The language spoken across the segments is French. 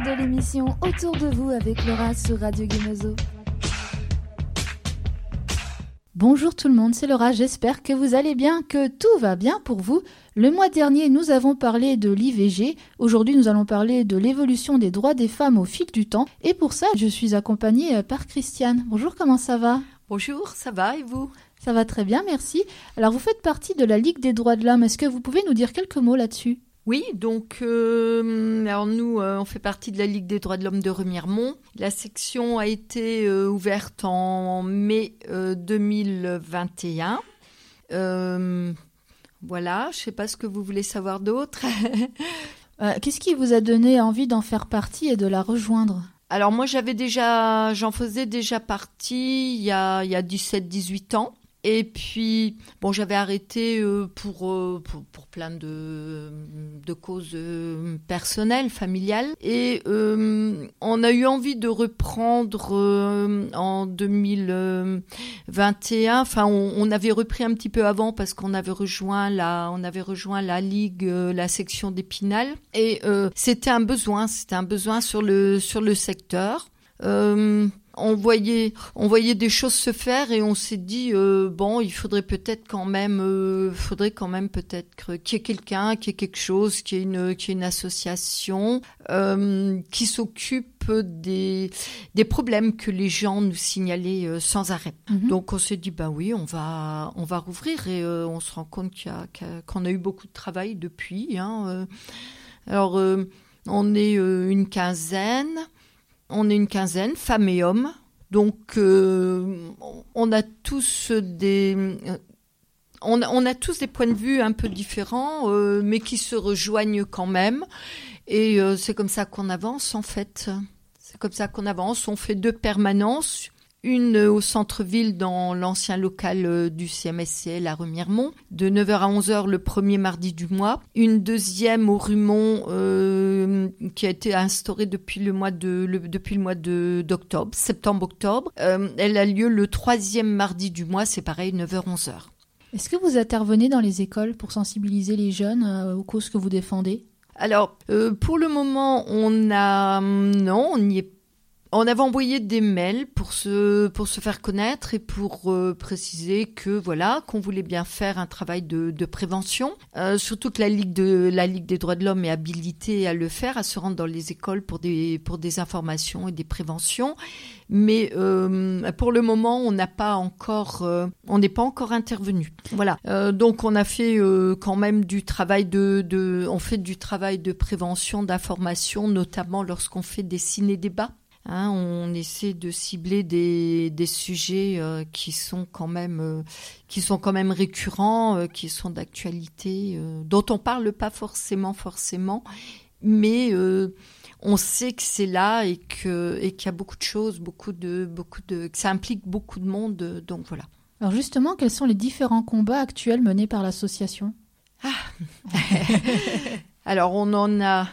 de l'émission Autour de vous avec Laura sur Radio Gemozo. Bonjour tout le monde, c'est Laura, j'espère que vous allez bien, que tout va bien pour vous. Le mois dernier, nous avons parlé de l'IVG. Aujourd'hui, nous allons parler de l'évolution des droits des femmes au fil du temps. Et pour ça, je suis accompagnée par Christiane. Bonjour, comment ça va ? Bonjour, ça va et vous ? Ça va très bien, merci. Alors, vous faites partie de la Ligue des droits de l'homme. Est-ce que vous pouvez nous dire quelques mots là-dessus ? Oui, donc alors nous, on fait partie de la Ligue des droits de l'homme de Remiremont. La section a été ouverte en mai 2021. Voilà, je ne sais pas ce que vous voulez savoir d'autre. Qu'est-ce qui vous a donné envie d'en faire partie et de la rejoindre ? Alors moi, j'en faisais déjà partie il y a 17-18 ans. Et puis, bon, j'avais arrêté pour plein de causes personnelles, familiales. Et on a eu envie de reprendre en 2021. Enfin, on avait repris un petit peu avant parce qu'on avait rejoint la Ligue, la section d'Épinal. Et c'était un besoin sur le secteur. On voyait des choses se faire et on s'est dit bon, il faudrait quand même peut-être qu'il y ait quelqu'un, qu'il y ait quelque chose, qu'il y ait une association qui s'occupe des problèmes que les gens nous signalaient sans arrêt. Mm-hmm. Donc on s'est dit bah oui, on va rouvrir et on se rend compte qu'on a eu beaucoup de travail depuis. Alors on est une quinzaine. On est une quinzaine, femmes et hommes. Donc, on a tous des points de vue un peu différents, mais qui se rejoignent quand même. Et c'est comme ça qu'on avance, en fait. C'est comme ça qu'on avance. On fait 2 permanences. Une au centre-ville dans l'ancien local du CMSCL à Remiremont, de 9h à 11h le premier mardi du mois. Une deuxième au Rumont qui a été instaurée depuis le mois d'octobre, septembre-octobre. Elle a lieu le 3e mardi du mois, c'est pareil, 9h-11h. Est-ce que vous intervenez dans les écoles pour sensibiliser les jeunes aux causes que vous défendez ? Alors, pour le moment, on n'y est pas. On avait envoyé des mails pour se faire connaître et pour préciser qu'on voulait bien faire un travail de prévention. Surtout que la Ligue des droits de l'homme est habilitée à le faire, à se rendre dans les écoles pour des informations et des préventions. Mais pour le moment, on n'est pas encore intervenu. Voilà. Donc on a fait quand même du travail on fait du travail de prévention, d'information, notamment lorsqu'on fait des ciné-débats. On essaie de cibler des sujets qui sont quand même récurrents, qui sont d'actualité, dont on parle pas forcément, mais on sait que c'est là et qu'il y a beaucoup de choses, que ça implique beaucoup de monde, donc voilà. Alors justement, quels sont les différents combats actuels menés par l'association ? Alors on a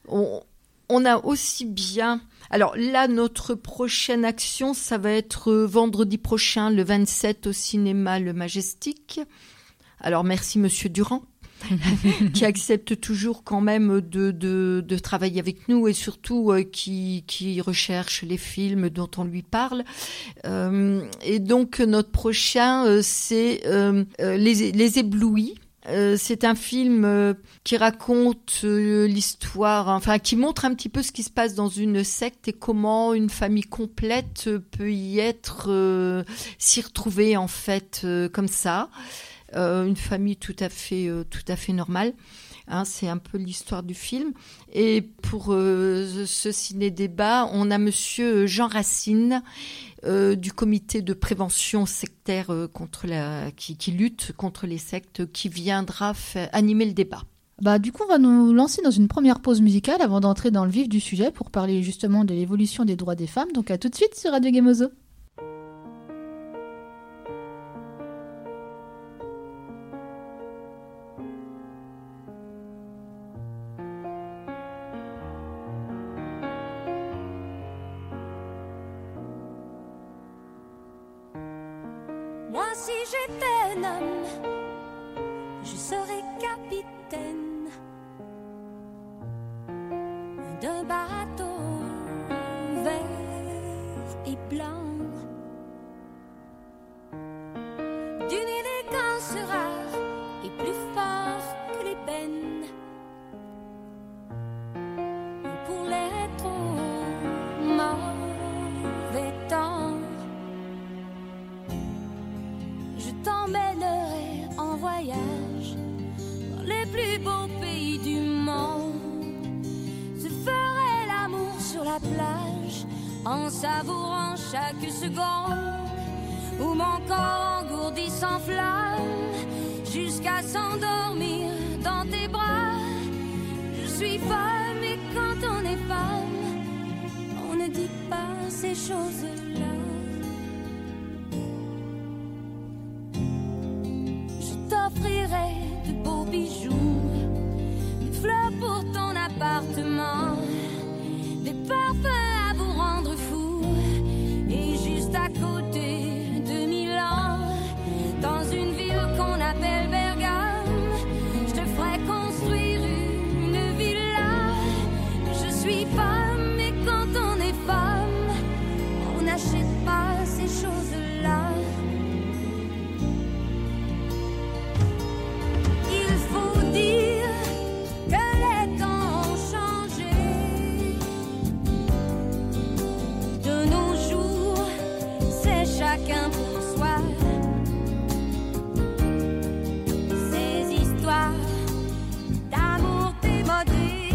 aussi bien. Alors là, notre prochaine action, ça va être vendredi prochain, le 27, au cinéma Le Majestic. Alors merci Monsieur Durand, qui accepte toujours quand même de travailler avec nous et surtout qui recherche les films dont on lui parle. Et donc notre prochain, c'est Les Éblouis. C'est un film qui raconte l'histoire, qui montre un petit peu ce qui se passe dans une secte et comment une famille complète peut y être, s'y retrouver en fait comme ça. Une famille tout à fait normale. C'est un peu l'histoire du film. Et pour ce ciné-débat, on a Monsieur Jean Racine du comité de prévention sectaire qui lutte contre les sectes, qui viendra animer le débat. Du coup, on va nous lancer dans une première pause musicale avant d'entrer dans le vif du sujet pour parler justement de l'évolution des droits des femmes. Donc à tout de suite sur Radio Gemozo. Moi, si j'étais un homme, je serais capitaine d'un bateau. plage en savourant chaque seconde où mon corps engourdi s'enflamme jusqu'à s'endormir dans tes bras. Je suis femme et quand on est femme, on ne dit pas ces choses-là. Je t'offrirai de beaux bijoux, des fleurs pour ton appartement, des parfums à vous rendre fou. Et juste à côté de Milan, dans une ville qu'on appelle Bergame, je te ferai construire une villa. Je suis femme et quand on est femme, on n'achète pas ces choses-là. Il faut dire que les temps ont changé. De nos jours, c'est chacun pour soi. Ces histoires d'amour démodé,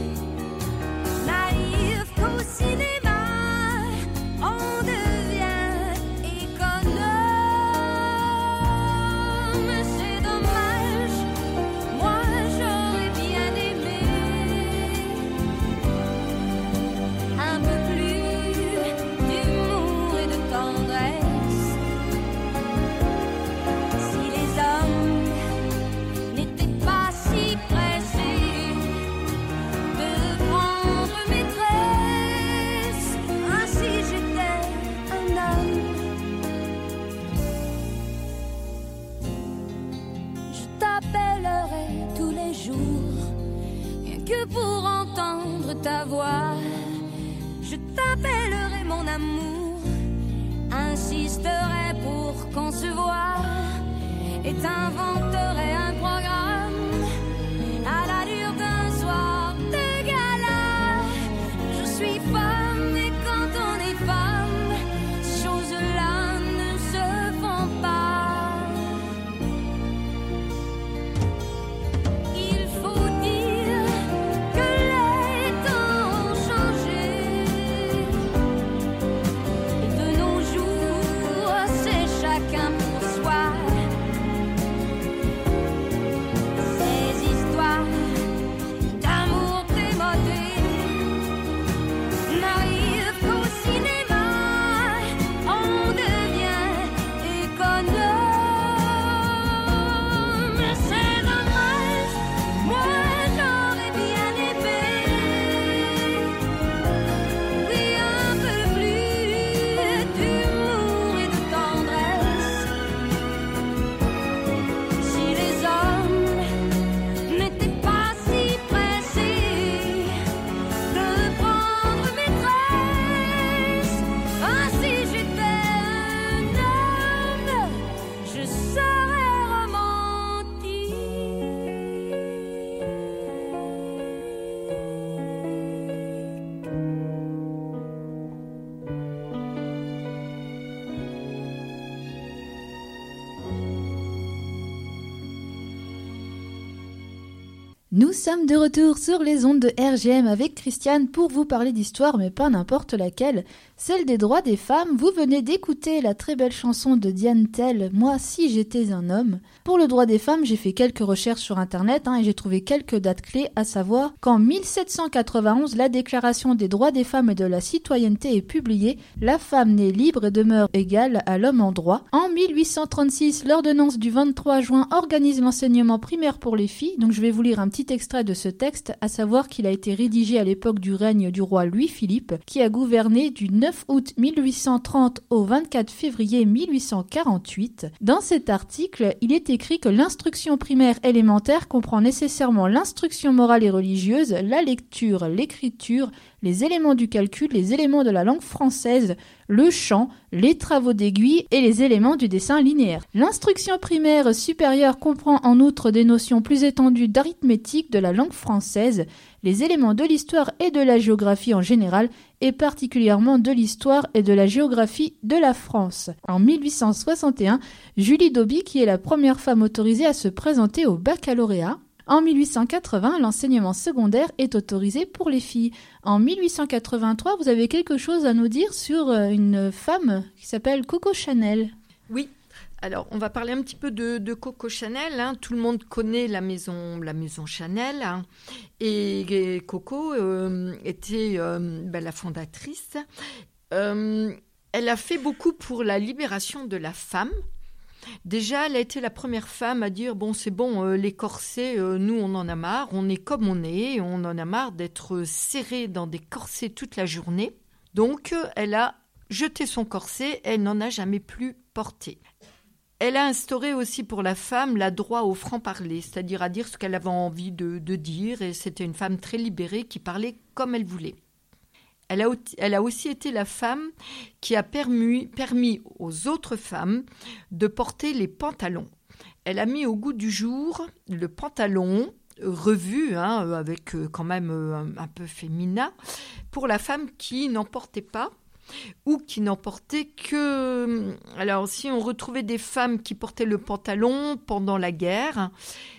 naïves qu'au cinéma, on devient économe. C'est dommage, moi j'aurais bien aimé un peu plus d'humour et de tendresse. Si les hommes n'étaient pas si pressés de prendre maîtresse, ainsi j'étais un homme. Je t'appellerai tous les jours, rien que pour entendre ta voix. Je t'appellerai mon amour, insisterai pour qu'on se voie, et t'inventerai un programme à l'allure d'un soir de gala. Je suis femme et quand on est femme, ces choses-là ne se font pas. Il faut dire que les temps ont changé. Et de nos jours, c'est chacun pour soi. Ces histoires d'amour démodé, naïves qu'au cinéma, on devient économe. C'est dommage, moi j'aurais bien aimé, oui, un peu plus d'humour et de tendresse. Si les hommes n'étaient pas si pressés de prendre maîtresse, ainsi j'étais un homme, je serais romantique. Nous sommes de retour sur les ondes de RGM avec Christiane pour vous parler d'histoire, mais pas n'importe laquelle, celle des droits des femmes. Vous venez d'écouter la très belle chanson de Diane Tell, Moi si j'étais un homme. Pour le droit des femmes, j'ai fait quelques recherches sur internet et j'ai trouvé quelques dates clés, à savoir qu'en 1791, la Déclaration des droits des femmes et de la citoyenneté est publiée. La femme naît libre et demeure égale à l'homme en droit. En 1836, l'ordonnance du 23 juin organise l'enseignement primaire pour les filles. Donc je vais vous lire un petit extrait de ce texte, à savoir qu'il a été rédigé à l'époque du règne du roi Louis-Philippe, qui a gouverné du 9 août 1830 au 24 février 1848. Dans cet article, il est écrit que l'instruction primaire élémentaire comprend nécessairement l'instruction morale et religieuse, la lecture, l'écriture, les éléments du calcul, les éléments de la langue française, le chant, les travaux d'aiguille et les éléments du dessin linéaire. L'instruction primaire supérieure comprend en outre des notions plus étendues d'arithmétique, de la langue française, les éléments de l'histoire et de la géographie en général, et particulièrement de l'histoire et de la géographie de la France. En 1861, Julie Dauby, qui est la première femme autorisée à se présenter au baccalauréat, En 1880, l'enseignement secondaire est autorisé pour les filles. En 1883, vous avez quelque chose à nous dire sur une femme qui s'appelle Coco Chanel. Oui. Alors, on va parler un petit peu de Coco Chanel. Hein. Tout le monde connaît la maison Chanel. Hein. Et Coco était la fondatrice. Elle a fait beaucoup pour la libération de la femme. Déjà, elle a été la première femme à dire « Bon, c'est bon, les corsets, nous, on en a marre. On est comme on est. On en a marre d'être serrés dans des corsets toute la journée. » Donc, elle a jeté son corset. Elle n'en a jamais plus porté. Elle a instauré aussi pour la femme le droit au franc-parler, c'est-à-dire à dire ce qu'elle avait envie de dire. Et c'était une femme très libérée qui parlait comme elle voulait. Elle a aussi été la femme qui a permis aux autres femmes de porter les pantalons. Elle a mis au goût du jour le pantalon revu, avec quand même un peu féminin, pour la femme qui n'en portait pas ou qui n'en portait que... Alors, si on retrouvait des femmes qui portaient le pantalon pendant la guerre...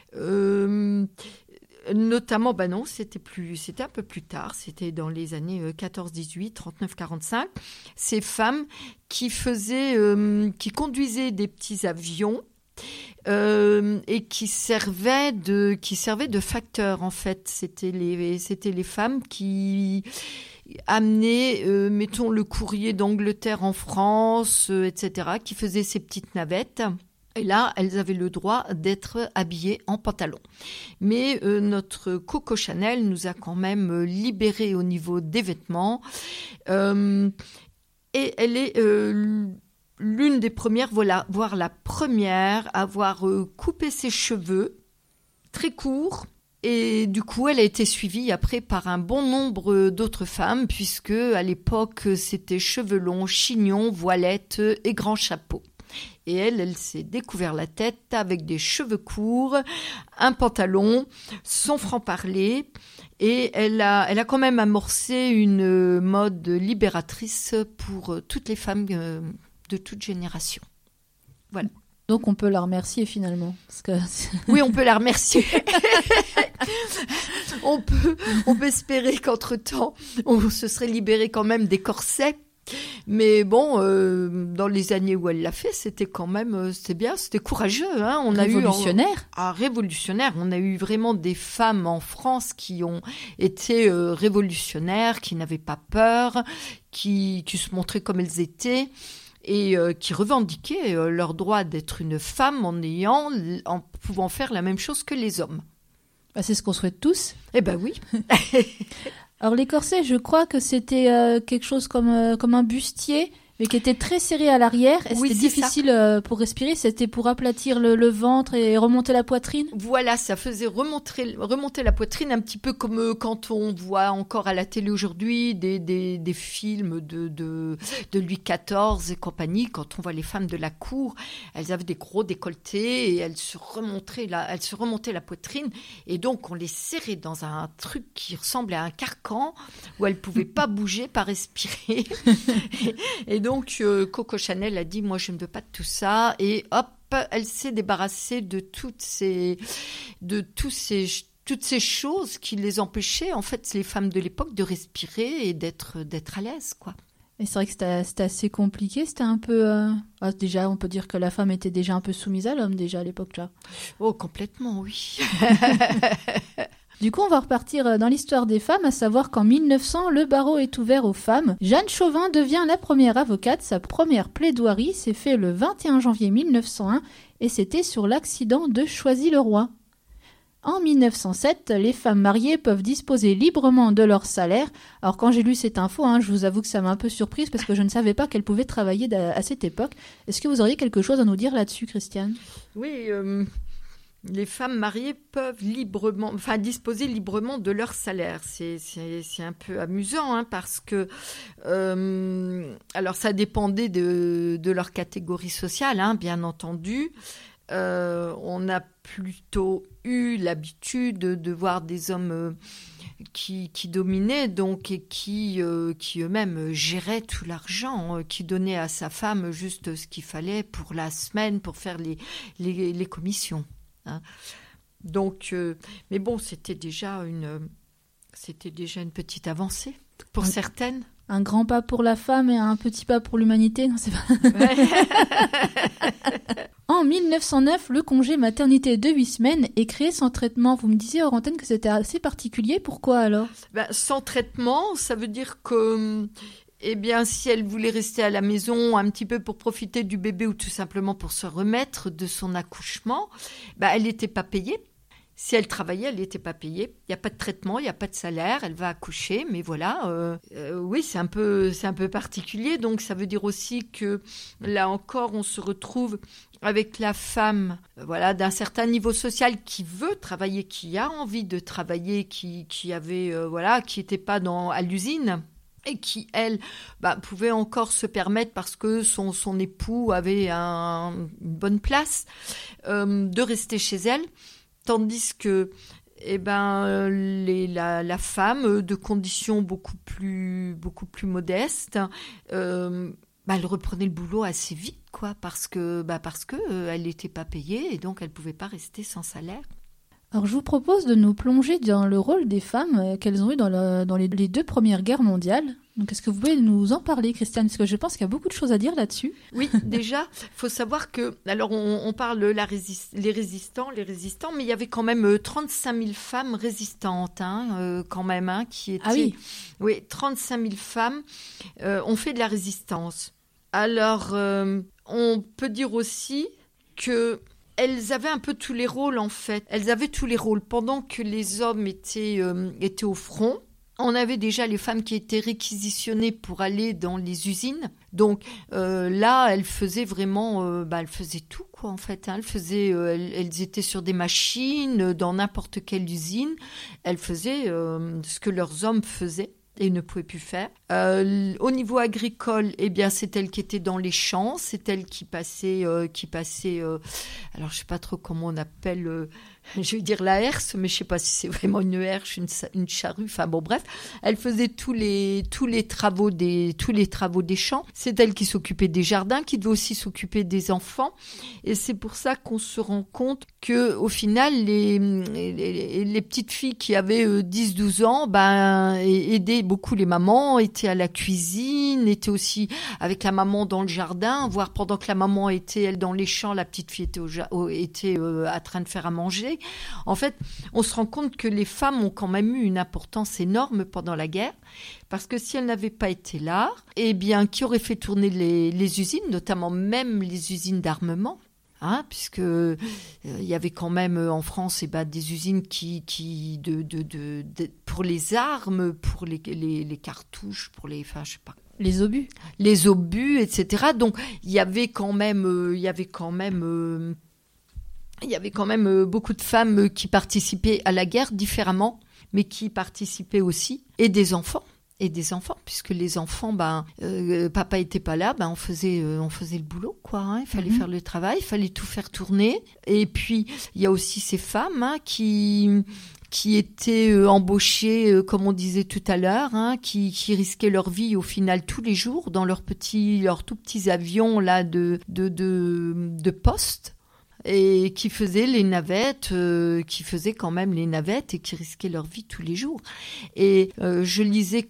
Notamment, non, c'était un peu plus tard, c'était dans les années 14-18, 39-45. Ces femmes qui conduisaient des petits avions et qui servaient de facteurs, en fait. C'était les femmes qui amenaient, mettons, le courrier d'Angleterre en France, etc., qui faisaient ces petites navettes. Et là, elles avaient le droit d'être habillées en pantalon. Mais notre Coco Chanel nous a quand même libérés au niveau des vêtements. Et elle est l'une des premières, voire la première, à avoir coupé ses cheveux très courts. Et du coup, elle a été suivie après par un bon nombre d'autres femmes, puisque à l'époque, c'était cheveux longs, chignons, voilettes et grands chapeaux. Et elle s'est découvert la tête avec des cheveux courts, un pantalon, son franc-parler. Et elle a quand même amorcé une mode libératrice pour toutes les femmes de toute génération. Voilà. Donc on peut la remercier finalement. Parce que... Oui, on peut la remercier. on peut espérer qu'entre-temps, on se serait libéré quand même des corsets. Mais bon, dans les années où elle l'a fait, c'était quand même, c'était bien, c'était courageux. Hein. Révolutionnaire. Révolutionnaire. On a eu vraiment des femmes en France qui ont été révolutionnaires, qui n'avaient pas peur, qui se montraient comme elles étaient et qui revendiquaient leur droit d'être une femme en pouvant faire la même chose que les hommes. C'est ce qu'on souhaite tous. Eh ben oui. Alors les corsets, je crois que c'était quelque chose comme un bustier, mais qui était très serré à l'arrière. Et oui, c'était difficile pour respirer. C'était pour aplatir le ventre et remonter la poitrine. Voilà, ça faisait remonter la poitrine, un petit peu comme quand on voit encore à la télé aujourd'hui des films de Louis XIV et compagnie. Quand on voit les femmes de la cour, elles avaient des gros décolletés et elles se remontaient la poitrine. Et donc, on les serrait dans un truc qui ressemblait à un carcan où elles ne pouvaient pas bouger, pas respirer. Et donc, Coco Chanel a dit « Moi, je ne veux pas de tout ça ». Et hop, elle s'est débarrassée de toutes ces choses qui les empêchaient, en fait, les femmes de l'époque, de respirer et d'être à l'aise, quoi. Et c'est vrai que c'était assez compliqué. C'était un peu... déjà, on peut dire que la femme était déjà un peu soumise à l'homme, déjà, à l'époque, là. Oh, complètement, oui. Du coup, on va repartir dans l'histoire des femmes, à savoir qu'en 1900, le barreau est ouvert aux femmes. Jeanne Chauvin devient la première avocate. Sa première plaidoirie s'est faite le 21 janvier 1901 et c'était sur l'accident de Choisy-le-Roi. En 1907, les femmes mariées peuvent disposer librement de leur salaire. Alors quand j'ai lu cette info, je vous avoue que ça m'a un peu surprise parce que je ne savais pas qu'elles pouvaient travailler à cette époque. Est-ce que vous auriez quelque chose à nous dire là-dessus, Christiane ? Oui, les femmes mariées peuvent disposer librement de leur salaire. C'est un peu amusant parce que alors ça dépendait de leur catégorie sociale, bien entendu. On a plutôt eu l'habitude de voir des hommes qui dominaient donc et qui eux-mêmes géraient tout l'argent, qui donnaient à sa femme juste ce qu'il fallait pour la semaine pour faire les commissions. Donc, mais bon, c'était déjà une petite avancée pour certaines. Un grand pas pour la femme et un petit pas pour l'humanité, non, c'est pas... Ouais. En 1909, le congé maternité de 8 semaines est créé sans traitement. Vous me disiez hors antenne que c'était assez particulier. Pourquoi alors ? Sans traitement, ça veut dire que... Eh bien, si elle voulait rester à la maison un petit peu pour profiter du bébé ou tout simplement pour se remettre de son accouchement, elle n'était pas payée. Si elle travaillait, elle n'était pas payée. Il n'y a pas de traitement, il n'y a pas de salaire, elle va accoucher, mais voilà. Oui, c'est un peu particulier. Donc, ça veut dire aussi que là encore, on se retrouve avec la femme, voilà, d'un certain niveau social qui veut travailler, qui a envie de travailler, qui avait, qui n'était pas à l'usine. Et qui, elle, pouvait encore se permettre, parce que son époux avait une bonne place, de rester chez elle. Tandis que la femme, de conditions beaucoup plus modestes, elle reprenait le boulot assez vite, quoi, parce que elle n'était pas payée et donc elle ne pouvait pas rester sans salaire. Alors je vous propose de nous plonger dans le rôle des femmes qu'elles ont eu dans les 2 premières guerres mondiales. Donc est-ce que vous pouvez nous en parler, Christiane ? Parce que je pense qu'il y a beaucoup de choses à dire là-dessus. Oui, déjà, il faut savoir que, alors on parle les résistants, mais il y avait quand même 35 000 femmes résistantes, quand même, qui étaient... Ah oui. Oui, 35 000 femmes ont fait de la résistance. Alors, on peut dire aussi que... Elles avaient un peu tous les rôles, en fait. Elles avaient tous les rôles. Pendant que les hommes étaient au front, on avait déjà les femmes qui étaient réquisitionnées pour aller dans les usines. Donc là, elles faisaient vraiment... elles faisaient tout, quoi, en fait. Elles étaient sur des machines, dans n'importe quelle usine. Elles faisaient ce que leurs hommes faisaient et ne pouvaient plus faire. Au niveau agricole, c'est elle qui était dans les champs, c'est elle qui passait, alors je sais pas trop comment on appelle, je vais dire la herse, mais je sais pas si c'est vraiment une herse, une charrue, enfin bon bref, elle faisait tous les travaux des champs, c'est elle qui s'occupait des jardins, qui devait aussi s'occuper des enfants, et c'est pour ça qu'on se rend compte que au final les petites filles qui avaient 10-12 ans aidaient beaucoup les mamans, étaient à la cuisine, étaient aussi avec la maman dans le jardin, voire pendant que la maman était elle dans les champs, la petite fille était en train de faire à manger. En fait, on se rend compte que les femmes ont quand même eu une importance énorme pendant la guerre, parce que si elles n'avaient pas été là, qui aurait fait tourner les usines, notamment même les usines d'armement, puisque il y avait quand même en France des usines qui pour les armes, pour les cartouches, pour les, enfin je sais pas, les obus, etc. Donc il y avait quand même beaucoup de femmes qui participaient à la guerre différemment, mais qui participaient aussi, et des enfants, puisque les enfants, papa était pas là, on faisait le boulot, quoi. Il fallait faire le travail, il fallait tout faire tourner. Et puis il y a aussi ces femmes qui étaient embauchées, comme on disait tout à l'heure, qui risquaient leur vie au final tous les jours dans leurs tout petits avions là de poste. Et qui faisaient les navettes, quand même les navettes et qui risquaient leur vie tous les jours. Et je lisais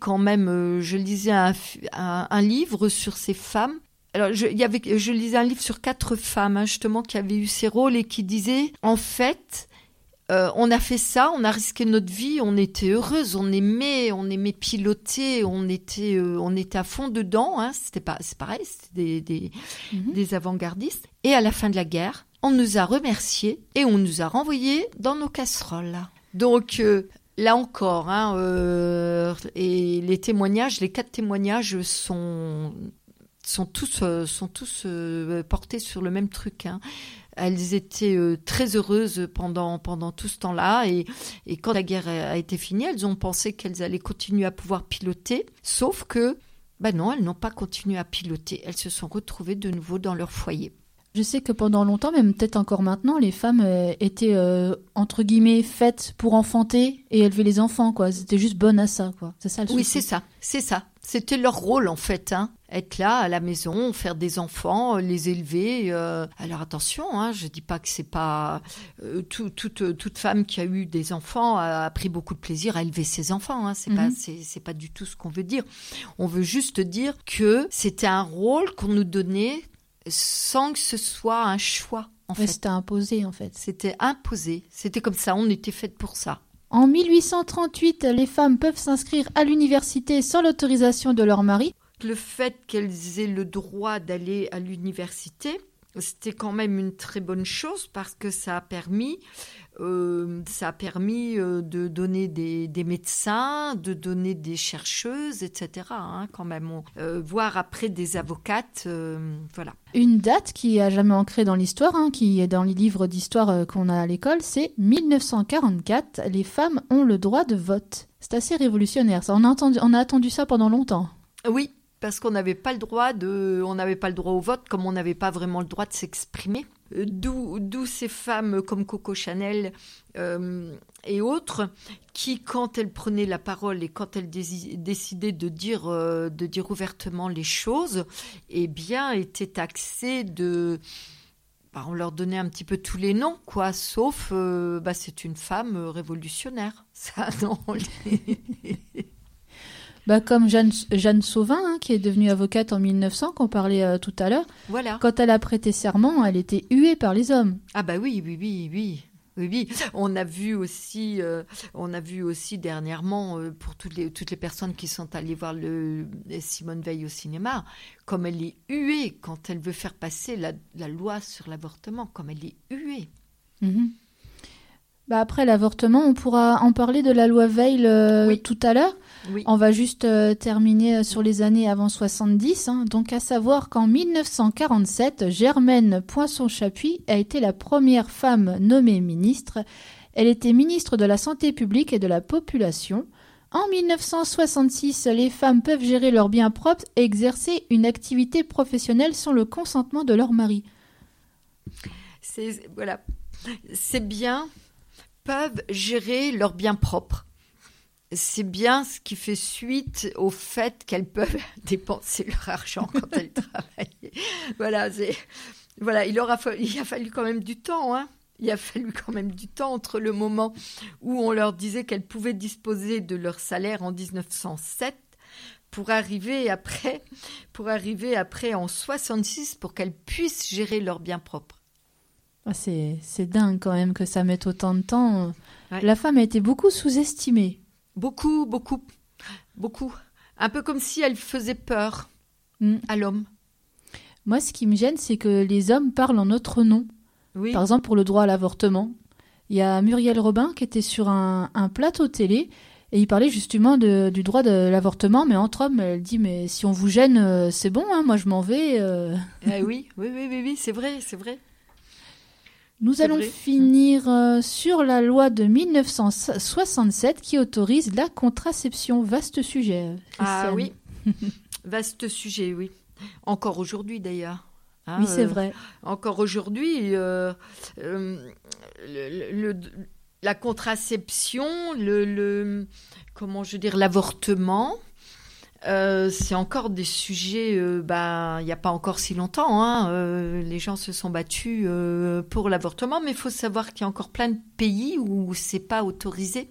un livre sur ces femmes. Alors je lisais un livre sur 4 femmes justement qui avaient eu ces rôles et qui disaient en fait on a fait ça, on a risqué notre vie, on était heureuses, on aimait piloter, on était à fond dedans. C'est pareil, c'était des avant-gardistes. Et à la fin de la guerre, on nous a remerciés et on nous a renvoyés dans nos casseroles. Donc là encore, et les 4 témoignages sont tous portés sur le même truc. Elles étaient très heureuses pendant tout ce temps-là et quand la guerre a été finie, elles ont pensé qu'elles allaient continuer à pouvoir piloter, sauf que non, elles n'ont pas continué à piloter. Elles se sont retrouvées de nouveau dans leur foyer. Je sais que pendant longtemps, même peut-être encore maintenant, les femmes étaient entre guillemets faites pour enfanter et élever les enfants, quoi. C'était juste bonnes à ça, quoi. C'est ça le souci. Oui, c'est ça. C'était leur rôle en fait, hein. Être là à la maison, faire des enfants, les élever. Alors attention, hein, je dis pas que c'est pas toute femme qui a eu des enfants a pris beaucoup de plaisir à élever ses enfants. Hein. C'est pas du tout ce qu'on veut dire. On veut juste dire que c'était un rôle qu'on nous donnait sans que ce soit un choix. En fait, c'était imposé en fait. C'était imposé. C'était comme ça. On était faites pour ça. En 1838, les femmes peuvent s'inscrire à l'université sans l'autorisation de leur mari. Le fait qu'elles aient le droit d'aller à l'université, c'était quand même une très bonne chose parce que ça a permis de donner des médecins, de donner des chercheuses, etc. Hein, quand même, voire après des avocates, voilà. Une date qui n'a jamais ancrée dans l'histoire, hein, qui est dans les livres d'histoire qu'on a à l'école, c'est 1944. Les femmes ont le droit de vote. C'est assez révolutionnaire. Ça, on a attendu ça pendant longtemps. Oui. Parce qu'on n'avait pas le droit au vote, comme on n'avait pas vraiment le droit de s'exprimer. D'où ces femmes comme Coco Chanel et autres, qui, quand elles prenaient la parole et quand elles décidaient de dire ouvertement les choses, eh bien, étaient taxées de... on leur donnait un petit peu tous les noms, quoi, sauf c'est une femme révolutionnaire. Ça, non. Comme Jeanne Sauvin, hein, qui est devenue avocate en 1900, qu'on parlait tout à l'heure. Voilà. Quand elle a prêté serment, elle était huée par les hommes. Ah bah oui. On a vu aussi dernièrement, pour toutes les personnes qui sont allées voir Simone Veil au cinéma, comme elle est huée quand elle veut faire passer la loi sur l'avortement, comme elle est huée. Mm-hmm. Après l'avortement, on pourra en parler de la loi Veil tout à l'heure. Oui. On va juste terminer sur les années avant 70. Hein. Donc, à savoir qu'en 1947, Germaine Poinçon-Chapuis a été la première femme nommée ministre. Elle était ministre de la Santé publique et de la Population. En 1966, les femmes peuvent gérer leurs biens propres et exercer une activité professionnelle sans le consentement de leur mari. C'est bien, peuvent gérer leurs biens propres. C'est bien ce qui fait suite au fait qu'elles peuvent dépenser leur argent quand elles travaillent. Il a fallu quand même du temps, hein. Il a fallu quand même du temps entre le moment où on leur disait qu'elles pouvaient disposer de leur salaire en 1907 pour arriver après en 66 pour qu'elles puissent gérer leurs biens propres. C'est dingue quand même que ça mette autant de temps. Ouais. La femme a été beaucoup sous-estimée. Beaucoup. Un peu comme si elle faisait peur à l'homme. Moi, ce qui me gêne, c'est que les hommes parlent en notre nom. Oui. Par exemple, pour le droit à l'avortement. Il y a Muriel Robin qui était sur un plateau télé et il parlait justement du droit de l'avortement, mais entre hommes. Elle dit, mais si on vous gêne, c'est bon, hein, moi je m'en vais. Oui, c'est vrai. Nous allons finir sur la loi de 1967 qui autorise la contraception. Vaste sujet. Ah oui, vaste sujet, oui. Encore aujourd'hui d'ailleurs. Hein, oui, c'est vrai. Encore aujourd'hui, la contraception, l'avortement, c'est encore des sujets, il n'y a pas encore si longtemps, hein, les gens se sont battus pour l'avortement, mais il faut savoir qu'il y a encore plein de pays où c'est pas autorisé,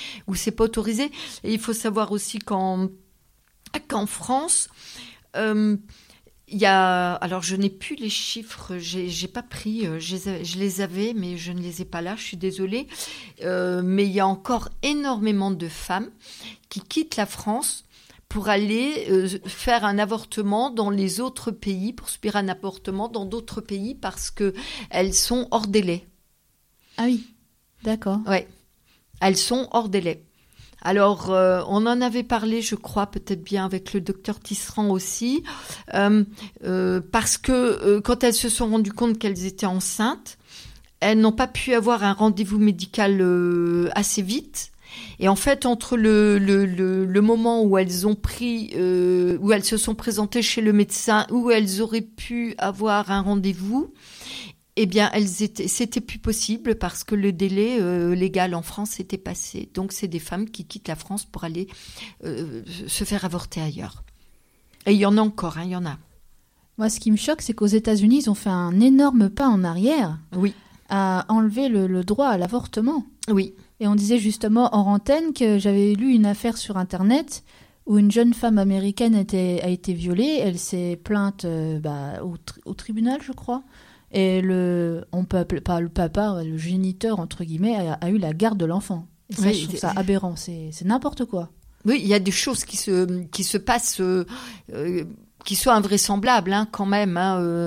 Et il faut savoir aussi qu'en France, il y a, alors je n'ai plus les chiffres, j'ai pas pris, je les avais, mais je ne les ai pas là, je suis désolée. Mais il y a encore énormément de femmes qui quittent la France pour aller faire un avortement dans les autres pays, pour subir un avortement dans d'autres pays parce que elles sont hors délai. Ah oui, d'accord. Ouais, elles sont hors délai. Alors, on en avait parlé, je crois, peut-être bien avec le docteur Tisserand aussi, parce que quand elles se sont rendues compte qu'elles étaient enceintes, elles n'ont pas pu avoir un rendez-vous médical assez vite. Et en fait, entre le moment où elles ont où elles se sont présentées chez le médecin, où elles auraient pu avoir un rendez-vous, Eh bien, c'était plus possible parce que le délai légal en France était passé. Donc, c'est des femmes qui quittent la France pour aller se faire avorter ailleurs. Et il y en a encore, il y en a. Moi, ce qui me choque, c'est qu'aux États-Unis, ils ont fait un énorme pas en arrière Oui. à enlever le droit à l'avortement. Oui. Et on disait justement hors antenne que j'avais lu une affaire sur Internet où une jeune femme américaine a été violée. Elle s'est plainte au tribunal, je crois. Et le géniteur, entre guillemets, a eu la garde de l'enfant. Et ça, je trouve ça aberrant. C'est n'importe quoi. Oui, il y a des choses qui se passent, qui sont invraisemblables, quand même.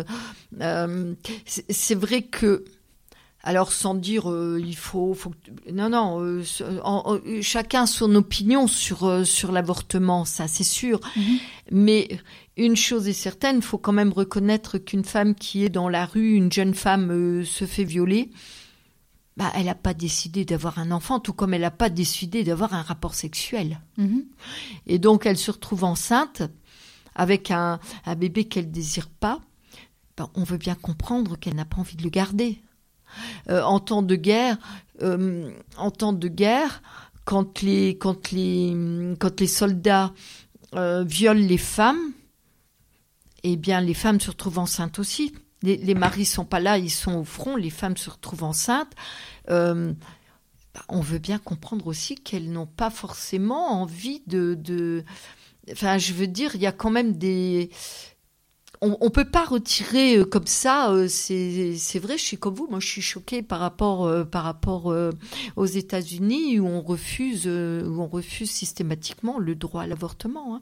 C'est vrai que, alors sans dire il faut chacun son opinion sur l'avortement, ça c'est sûr. Mm-hmm. Mais une chose est certaine, il faut quand même reconnaître qu'une femme qui est dans la rue, une jeune femme se fait violer, elle n'a pas décidé d'avoir un enfant, tout comme elle n'a pas décidé d'avoir un rapport sexuel. Mm-hmm. Et donc elle se retrouve enceinte avec un bébé qu'elle ne désire pas. On veut bien comprendre qu'elle n'a pas envie de le garder. En temps de guerre, quand les soldats violent les femmes, eh bien les femmes se retrouvent enceintes aussi. Les maris sont pas là, ils sont au front, les femmes se retrouvent enceintes. On veut bien comprendre aussi qu'elles n'ont pas forcément envie de... Enfin, je veux dire, il y a quand même des... On peut pas retirer comme ça. C'est vrai, je suis comme vous. Moi, je suis choquée par rapport aux États-Unis où on refuse systématiquement le droit à l'avortement.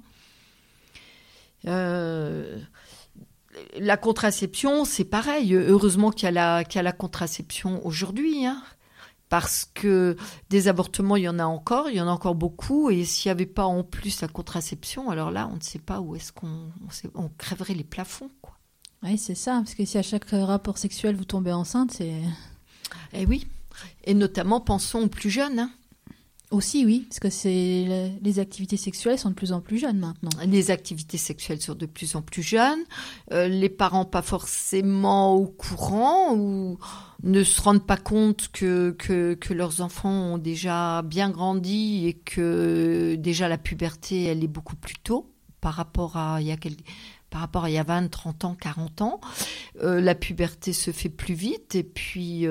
La contraception, c'est pareil. Heureusement qu'il y a la contraception aujourd'hui, parce que des avortements, il y en a encore beaucoup. Et s'il n'y avait pas en plus la contraception, alors là, on ne sait pas où est-ce on crèverait les plafonds, quoi. Oui, c'est ça, parce que si à chaque rapport sexuel vous tombez enceinte, c'est... Eh oui, et notamment pensons aux plus jeunes. Aussi, oui, parce que les activités sexuelles sont de plus en plus jeunes maintenant. Les activités sexuelles sont de plus en plus jeunes. Les parents pas forcément au courant ou ne se rendent pas compte que leurs enfants ont déjà bien grandi et que déjà la puberté, elle est beaucoup plus tôt par rapport à il y a 20, 30 ans, 40 ans. La puberté se fait plus vite et puis...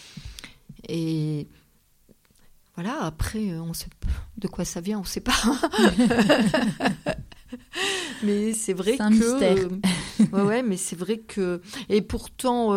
Voilà, après, on sait de quoi ça vient, on ne sait pas. Mais c'est vrai c'est un mystère. Ouais, mais c'est vrai que... Et pourtant,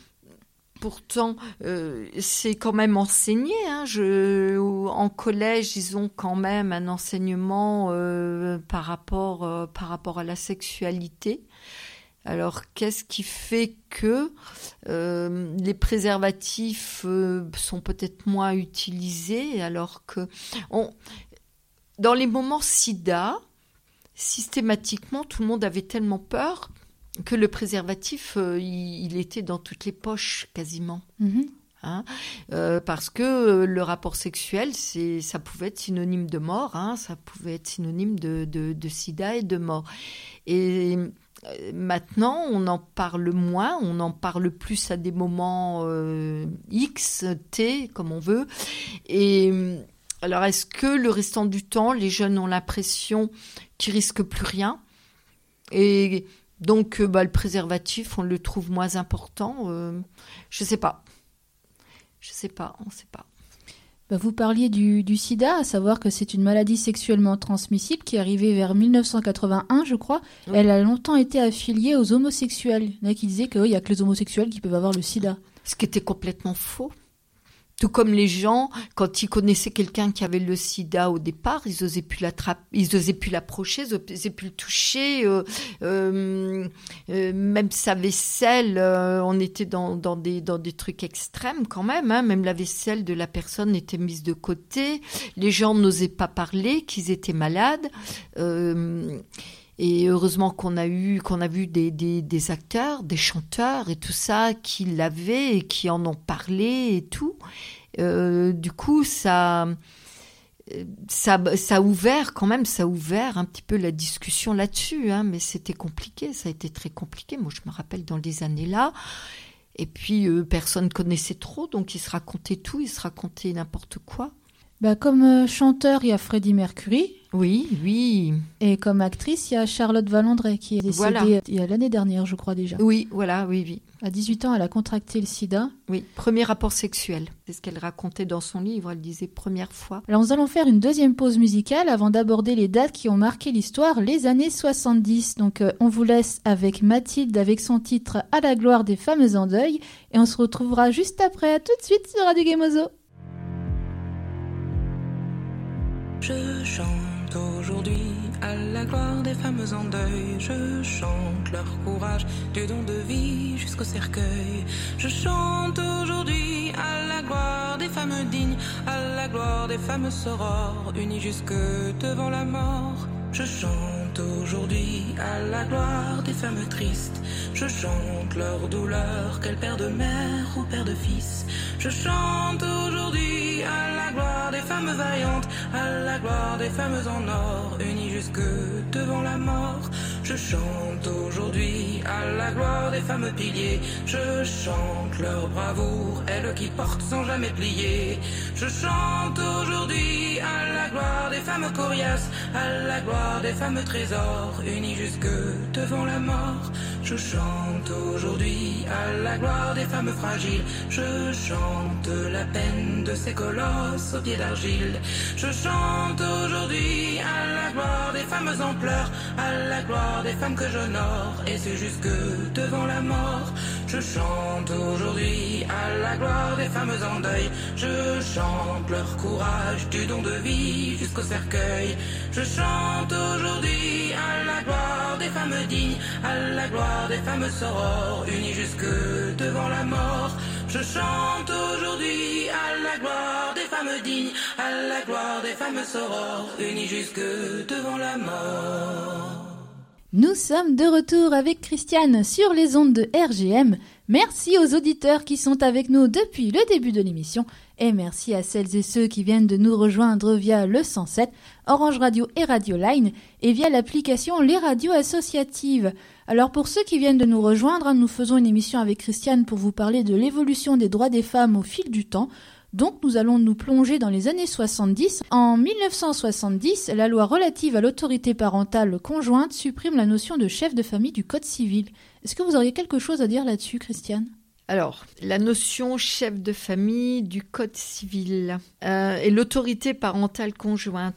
c'est quand même enseigné. En collège, ils ont quand même un enseignement par rapport à la sexualité. Alors, qu'est-ce qui fait que les préservatifs sont peut-être moins utilisés alors que... Dans les moments SIDA, systématiquement, tout le monde avait tellement peur que le préservatif, il était dans toutes les poches quasiment. Mm-hmm. Parce que le rapport sexuel, ça pouvait être synonyme de mort, ça pouvait être synonyme de sida et de mort. Et maintenant, on en parle moins, on en parle plus à des moments X, T, comme on veut. Et alors, est-ce que le restant du temps, les jeunes ont l'impression qu'ils risquent plus rien ? Et donc, le préservatif, on le trouve moins important. Je sais pas. On sait pas. Vous parliez du sida, à savoir que c'est une maladie sexuellement transmissible qui est arrivée vers 1981, je crois. Oui. Elle a longtemps été affiliée aux homosexuels. Il y en a qui disaient qu'il n'y a que les homosexuels qui peuvent avoir le sida. Ce qui était complètement faux. Tout comme les gens, quand ils connaissaient quelqu'un qui avait le sida au départ, ils n'osaient plus l'approcher, ils n'osaient plus le toucher. Même sa vaisselle, on était dans des trucs extrêmes quand même. Même la vaisselle de la personne était mise de côté. Les gens n'osaient pas parler, qu'ils étaient malades. Et heureusement qu'on a vu des acteurs, des chanteurs et tout ça qui l'avaient et qui en ont parlé et tout. Du coup, ça a ouvert un petit peu la discussion là-dessus, mais c'était compliqué, ça a été très compliqué. Moi, je me rappelle dans les années là, Et puis, personne connaissait trop, donc il se racontait tout, il se racontait n'importe quoi. Comme chanteur, il y a Freddie Mercury. Oui. Et comme actrice, il y a Charlotte Valandré qui est décédée il y a l'année dernière, je crois déjà. Oui, voilà, oui. À 18 ans, elle a contracté le sida. Oui, premier rapport sexuel. C'est ce qu'elle racontait dans son livre, elle disait première fois. Alors nous allons faire une deuxième pause musicale avant d'aborder les dates qui ont marqué l'histoire, les années 70. Donc on vous laisse avec Mathilde avec son titre « À la gloire des femmes en deuil » et on se retrouvera juste après. À tout de suite sur Radio Gemozo. Je chante aujourd'hui à la gloire des femmes en deuil. Je chante leur courage, du don de vie jusqu'au cercueil. Je chante aujourd'hui à la gloire des femmes dignes, à la gloire des femmes sorores, unies jusque devant la mort. Je chante aujourd'hui à la gloire des femmes tristes. Je chante leur douleur, qu'elles père de mère ou père de fils. Je chante aujourd'hui à la gloire des femmes vaillantes, à la gloire des femmes en or, unies jusque devant la mort. Je chante aujourd'hui à la gloire des femmes piliers. Je chante leur bravoure, elles qui portent sans jamais plier. Je chante aujourd'hui à la gloire des femmes coriaces, à la gloire des femmes trésors, unies jusque devant la mort. Je chante aujourd'hui à la gloire des femmes fragiles. Je chante la peine de ces colosses aux pieds d'argile. Je chante aujourd'hui à la gloire des femmes en pleurs, à la gloire des femmes que j'honore, et c'est jusque devant la mort. Je chante aujourd'hui à la gloire des femmes en deuil. Je chante leur courage, du don de vie jusqu'au cercueil. Je chante aujourd'hui à la gloire des femmes dignes, à la gloire des femmes sorores, unies jusque devant la mort. Je chante aujourd'hui à la gloire des femmes dignes, à la gloire des femmes sorores, unies jusque devant la mort. Nous sommes de retour avec Christiane sur les ondes de RGM. Merci aux auditeurs qui sont avec nous depuis le début de l'émission et merci à celles et ceux qui viennent de nous rejoindre via le 107, Orange Radio et Radio Line et via l'application Les Radios Associatives. Alors pour ceux qui viennent de nous rejoindre, nous faisons une émission avec Christiane pour vous parler de l'évolution des droits des femmes au fil du temps. Donc nous allons nous plonger dans les années 70. En 1970, la loi relative à l'autorité parentale conjointe supprime la notion de chef de famille du Code civil. Est-ce que vous auriez quelque chose à dire là-dessus, Christiane ? Alors, la notion chef de famille du Code civil et l'autorité parentale conjointe.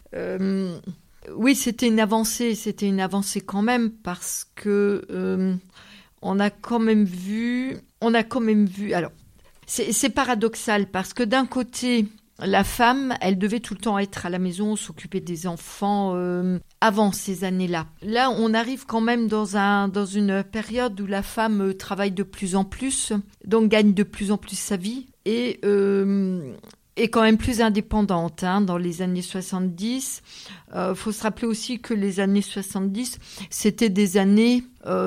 Oui, c'était une avancée quand même parce que on a quand même vu. Alors, c'est paradoxal parce que d'un côté, la femme, elle devait tout le temps être à la maison, s'occuper des enfants avant ces années-là. Là, on arrive quand même dans une période où la femme travaille de plus en plus, donc gagne de plus en plus sa vie et est quand même plus indépendante dans les années 70. Faut se rappeler aussi que les années 70, c'était des années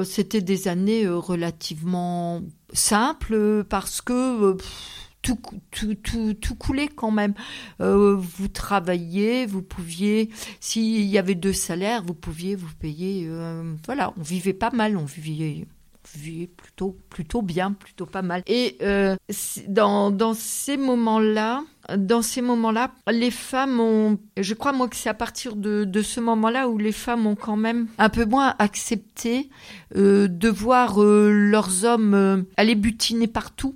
relativement simples parce que tout coulait quand même. Vous travailliez, vous pouviez, s'il y avait 2 salaires, vous pouviez vous payer. Voilà, on vivait pas mal, on vivait plutôt bien, plutôt pas mal. Et dans ces moments-là, les femmes ont, je crois moi que c'est à partir de ce moment-là où les femmes ont quand même un peu moins accepté de voir leurs hommes aller butiner partout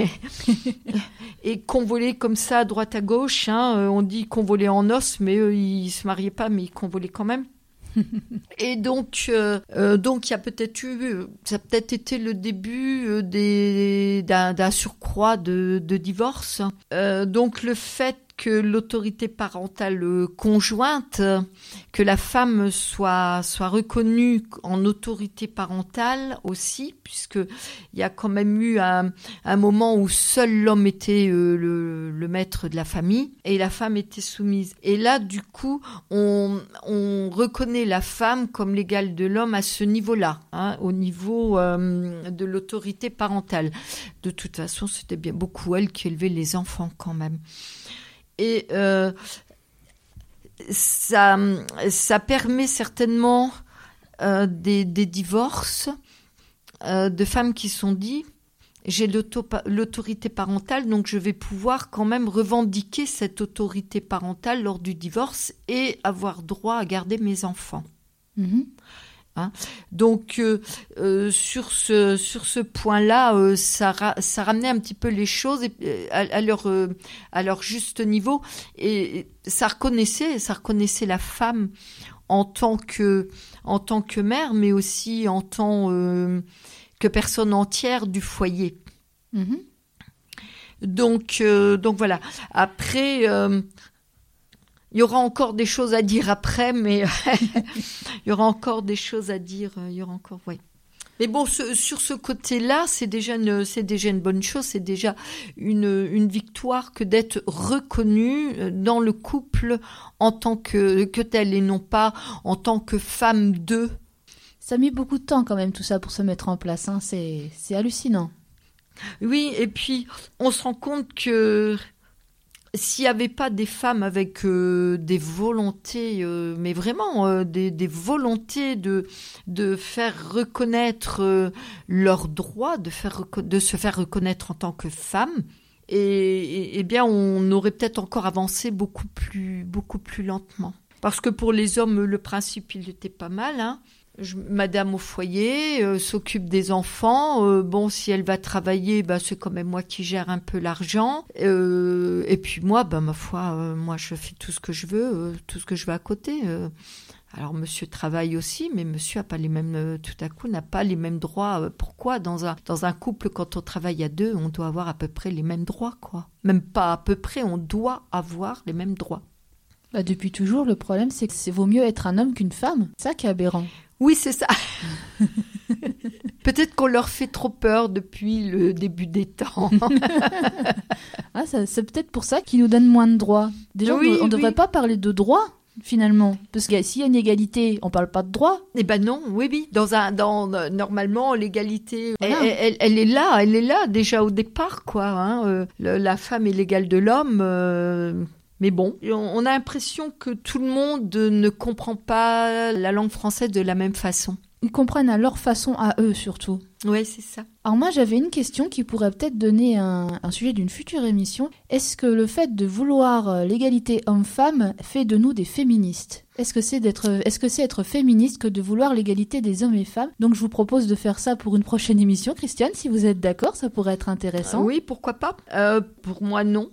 et convoler comme ça à droite à gauche. On dit convoler en os, mais eux ils se mariaient pas, mais ils convolaient quand même. Et donc, il y a ça a peut-être été le début d'un surcroît de divorce. Donc, le fait que l'autorité parentale conjointe, que la femme soit reconnue en autorité parentale aussi, puisque il y a quand même eu un moment où seul l'homme était le maître de la famille et la femme était soumise. Et là, du coup, on reconnaît la femme comme l'égale de l'homme à ce niveau-là, au niveau de l'autorité parentale. De toute façon, c'était bien beaucoup elle qui élevait les enfants quand même. Et ça permet certainement des divorces de femmes qui sont dits j'ai l'autorité parentale, donc je vais pouvoir quand même revendiquer cette autorité parentale lors du divorce et avoir droit à garder mes enfants. Hein. Donc sur ce point-là, ça ramenait un petit peu les choses à leur juste niveau, et ça reconnaissait la femme en tant que mère, mais aussi en tant que personne entière du foyer. Donc voilà. Après, il y aura encore des choses à dire après, mais il y aura encore des choses à dire. Oui. Mais bon, sur ce côté-là, c'est déjà une bonne chose. C'est déjà une victoire que d'être reconnue dans le couple en tant que tel, et non pas en tant que femme d'eux. Ça a mis beaucoup de temps quand même tout ça pour se mettre en place. Hein. C'est hallucinant. Oui, et puis on se rend compte que s'il n'y avait pas des femmes avec des volontés, mais vraiment des volontés de faire reconnaître leurs droits, de se faire reconnaître en tant que femme, et bien on aurait peut-être encore avancé beaucoup plus lentement. Parce que pour les hommes, le principe, il était pas mal, hein. Madame au foyer s'occupe des enfants. Bon, si elle va travailler, c'est quand même moi qui gère un peu l'argent. Et puis moi, ma foi, moi je fais tout ce que je veux, à côté. Alors monsieur travaille aussi, mais monsieur a pas les mêmes, tout à coup n'a pas les mêmes droits. Pourquoi dans un couple, quand on travaille à deux, on doit avoir à peu près les mêmes droits, quoi. Même pas à peu près, on doit avoir les mêmes droits. Depuis toujours, le problème, c'est que c'est vaut mieux être un homme qu'une femme. C'est ça qui est aberrant. Oui, c'est ça. Peut-être qu'on leur fait trop peur depuis le début des temps. C'est peut-être pour ça qu'ils nous donnent moins de droits. Déjà, oui, on ne devrait pas parler de droits, finalement. Parce que s'il y a une égalité, on ne parle pas de droits. Eh ben non, oui. Normalement, l'égalité, voilà. Elle est là déjà au départ, quoi. Hein. La femme est l'égale de l'homme. Mais bon, on a l'impression que tout le monde ne comprend pas la langue française de la même façon. Ils comprennent à leur façon, à eux surtout. Oui, c'est ça. Alors moi, j'avais une question qui pourrait peut-être donner un sujet d'une future émission. Est-ce que le fait de vouloir l'égalité homme-femme fait de nous des féministes ? Est-ce que c'est être féministe que de vouloir l'égalité des hommes et femmes ? Donc je vous propose de faire ça pour une prochaine émission. Christiane, si vous êtes d'accord, ça pourrait être intéressant. Oui, pourquoi pas ? Pour moi, non.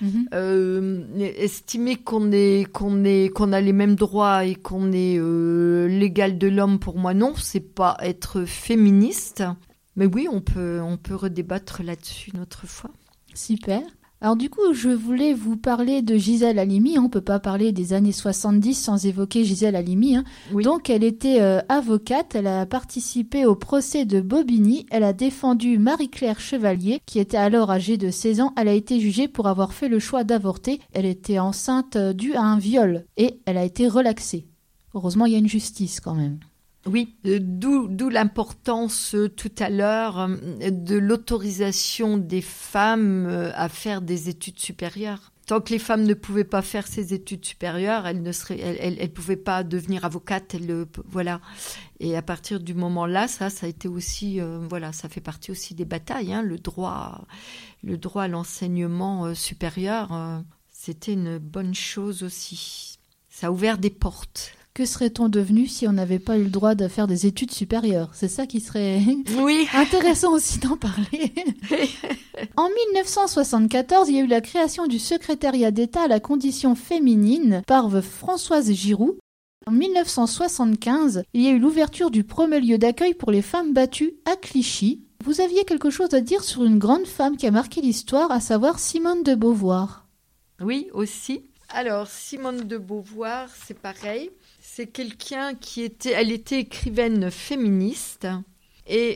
Estimer qu'on a les mêmes droits et qu'on est l'égal de l'homme, pour moi non, c'est pas être féministe. Mais oui, on peut redébattre là-dessus une autre fois. Super. Alors du coup, je voulais vous parler de Gisèle Halimi. On ne peut pas parler des années 70 sans évoquer Gisèle Halimi. Oui. Donc elle était avocate, elle a participé au procès de Bobigny, elle a défendu Marie-Claire Chevalier, qui était alors âgée de 16 ans. Elle a été jugée pour avoir fait le choix d'avorter. Elle était enceinte due à un viol et elle a été relaxée. Heureusement, il y a une justice quand même. Oui, d'où l'importance tout à l'heure de l'autorisation des femmes à faire des études supérieures. Tant que les femmes ne pouvaient pas faire ces études supérieures, elles ne pouvaient pas devenir avocates. Voilà. Et à partir du moment-là, ça a été aussi, ça fait partie aussi des batailles. Hein, le droit à l'enseignement supérieur, c'était une bonne chose aussi. Ça a ouvert des portes. Que serait-on devenu si on n'avait pas eu le droit de faire des études supérieures ? C'est ça qui serait intéressant aussi d'en parler. En 1974, il y a eu la création du secrétariat d'État à la condition féminine par Françoise Giroud. En 1975, il y a eu l'ouverture du premier lieu d'accueil pour les femmes battues à Clichy. Vous aviez quelque chose à dire sur une grande femme qui a marqué l'histoire, à savoir Simone de Beauvoir. Oui, aussi. Alors, Simone de Beauvoir, c'est pareil. C'est quelqu'un elle était écrivaine féministe et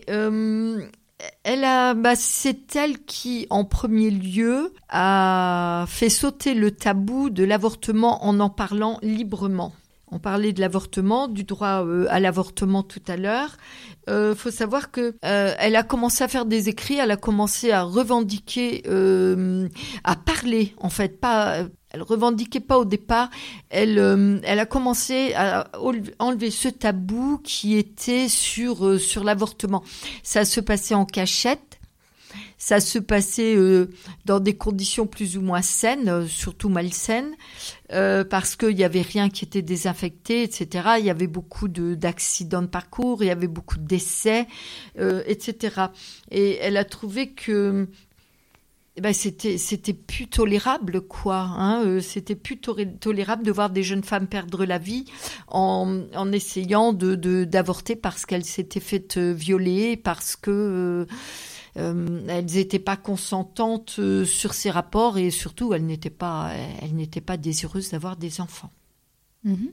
c'est elle qui, en premier lieu, a fait sauter le tabou de l'avortement en parlant librement. On parlait de l'avortement, du droit à l'avortement tout à l'heure. Faut savoir que elle a commencé à faire des écrits, elle a commencé à revendiquer, à parler en fait, pas. Elle revendiquait pas au départ. Elle a commencé à enlever ce tabou qui était sur l'avortement. Ça se passait en cachette. ça se passait dans des conditions plus ou moins saines, surtout malsaines, parce qu'il n'y avait rien qui était désinfecté, etc. Il y avait beaucoup d'accidents de parcours, il y avait beaucoup de décès, etc. Et elle a trouvé que c'était plus tolérable, quoi. Hein, c'était plus tolérable de voir des jeunes femmes perdre la vie en essayant d'avorter parce qu'elles s'étaient faites violer, parce que elles n'étaient pas consentantes sur ces rapports et surtout elles n'étaient pas désireuses d'avoir des enfants. Mhm.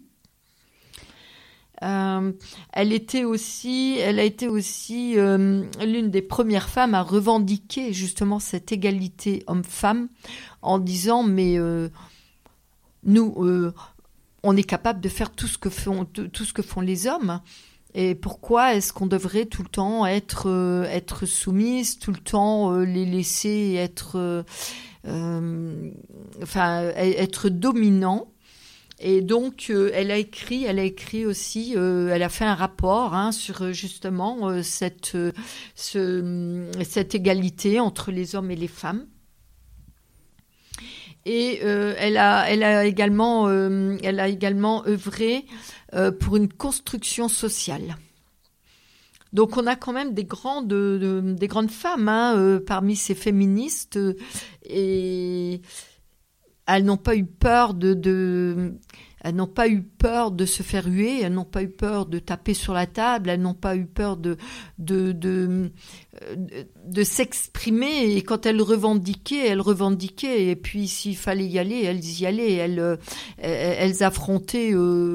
Elle a été aussi l'une des premières femmes à revendiquer justement cette égalité homme-femme en disant mais nous on est capable de faire tout ce que font les hommes et pourquoi est-ce qu'on devrait tout le temps être soumise, tout le temps les laisser être dominant. Et donc, elle a écrit aussi, elle a fait un rapport sur justement cette égalité entre les hommes et les femmes. Et elle a également œuvré pour une construction sociale. Donc, on a quand même des grandes femmes parmi ces féministes et elles n'ont pas eu peur elles n'ont pas eu peur de se faire huer, elles n'ont pas eu peur de taper sur la table, elles n'ont pas eu peur de s'exprimer. Et quand elles revendiquaient. Et puis s'il fallait y aller, elles y allaient. Elles affrontaient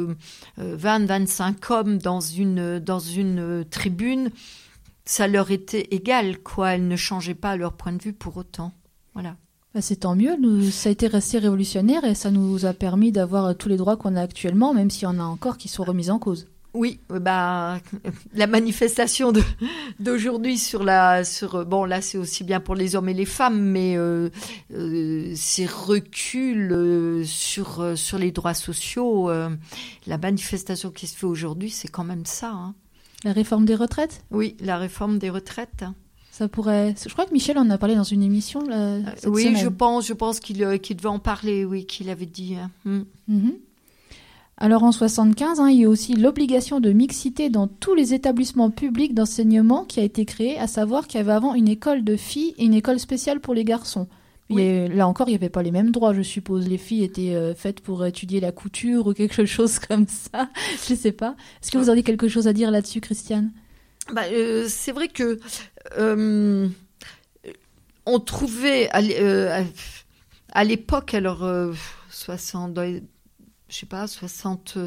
20-25 hommes dans une tribune. Ça leur était égal, quoi. Elles ne changeaient pas leur point de vue pour autant. Voilà. C'est tant mieux, ça a été resté révolutionnaire et ça nous a permis d'avoir tous les droits qu'on a actuellement, même s'il y en a encore qui sont remis en cause. Oui, la manifestation d'aujourd'hui là c'est aussi bien pour les hommes et les femmes, mais ces reculs sur les droits sociaux, la manifestation qui se fait aujourd'hui, c'est quand même ça. Hein. La réforme des retraites ? Oui, la réforme des retraites. Ça pourrait. Je crois que Michel en a parlé dans une émission cette semaine. Je pense qu'il devait en parler, oui, qu'il avait dit. Mm-hmm. Alors en 1975, il y a aussi l'obligation de mixité dans tous les établissements publics d'enseignement qui a été créée, à savoir qu'il y avait avant une école de filles et une école spéciale pour les garçons. Oui. Et là encore, il n'y avait pas les mêmes droits, je suppose. Les filles étaient faites pour étudier la couture ou quelque chose comme ça. Je ne sais pas. Est-ce que vous avez quelque chose à dire là-dessus, Christiane ? C'est vrai que on trouvait à l'époque, alors 60, je sais pas, 60,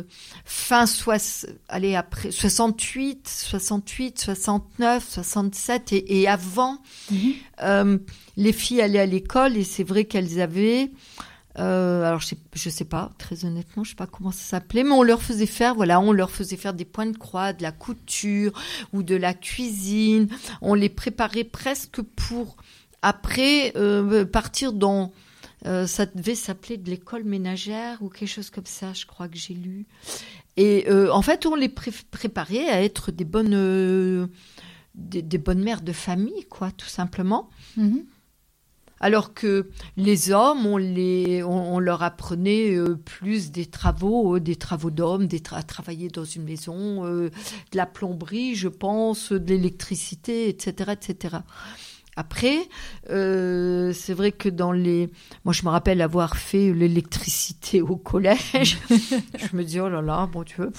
après 68, 69, 67 et avant, les filles allaient à l'école et c'est vrai qu'elles avaient alors je sais pas, très honnêtement, je sais pas comment ça s'appelait, mais on leur faisait faire des points de croix, de la couture ou de la cuisine. On les préparait presque pour après partir dans ça devait s'appeler de l'école ménagère ou quelque chose comme ça, je crois que j'ai lu. Et en fait, on les préparait à être des bonnes mères de famille, quoi, tout simplement. Mm-hmm. Alors que les hommes, on leur apprenait plus des travaux d'hommes, à travailler dans une maison, de la plomberie, je pense, de l'électricité, etc., etc. Après, c'est vrai que moi je me rappelle avoir fait l'électricité au collège. Je me dis oh là là, bon Dieu.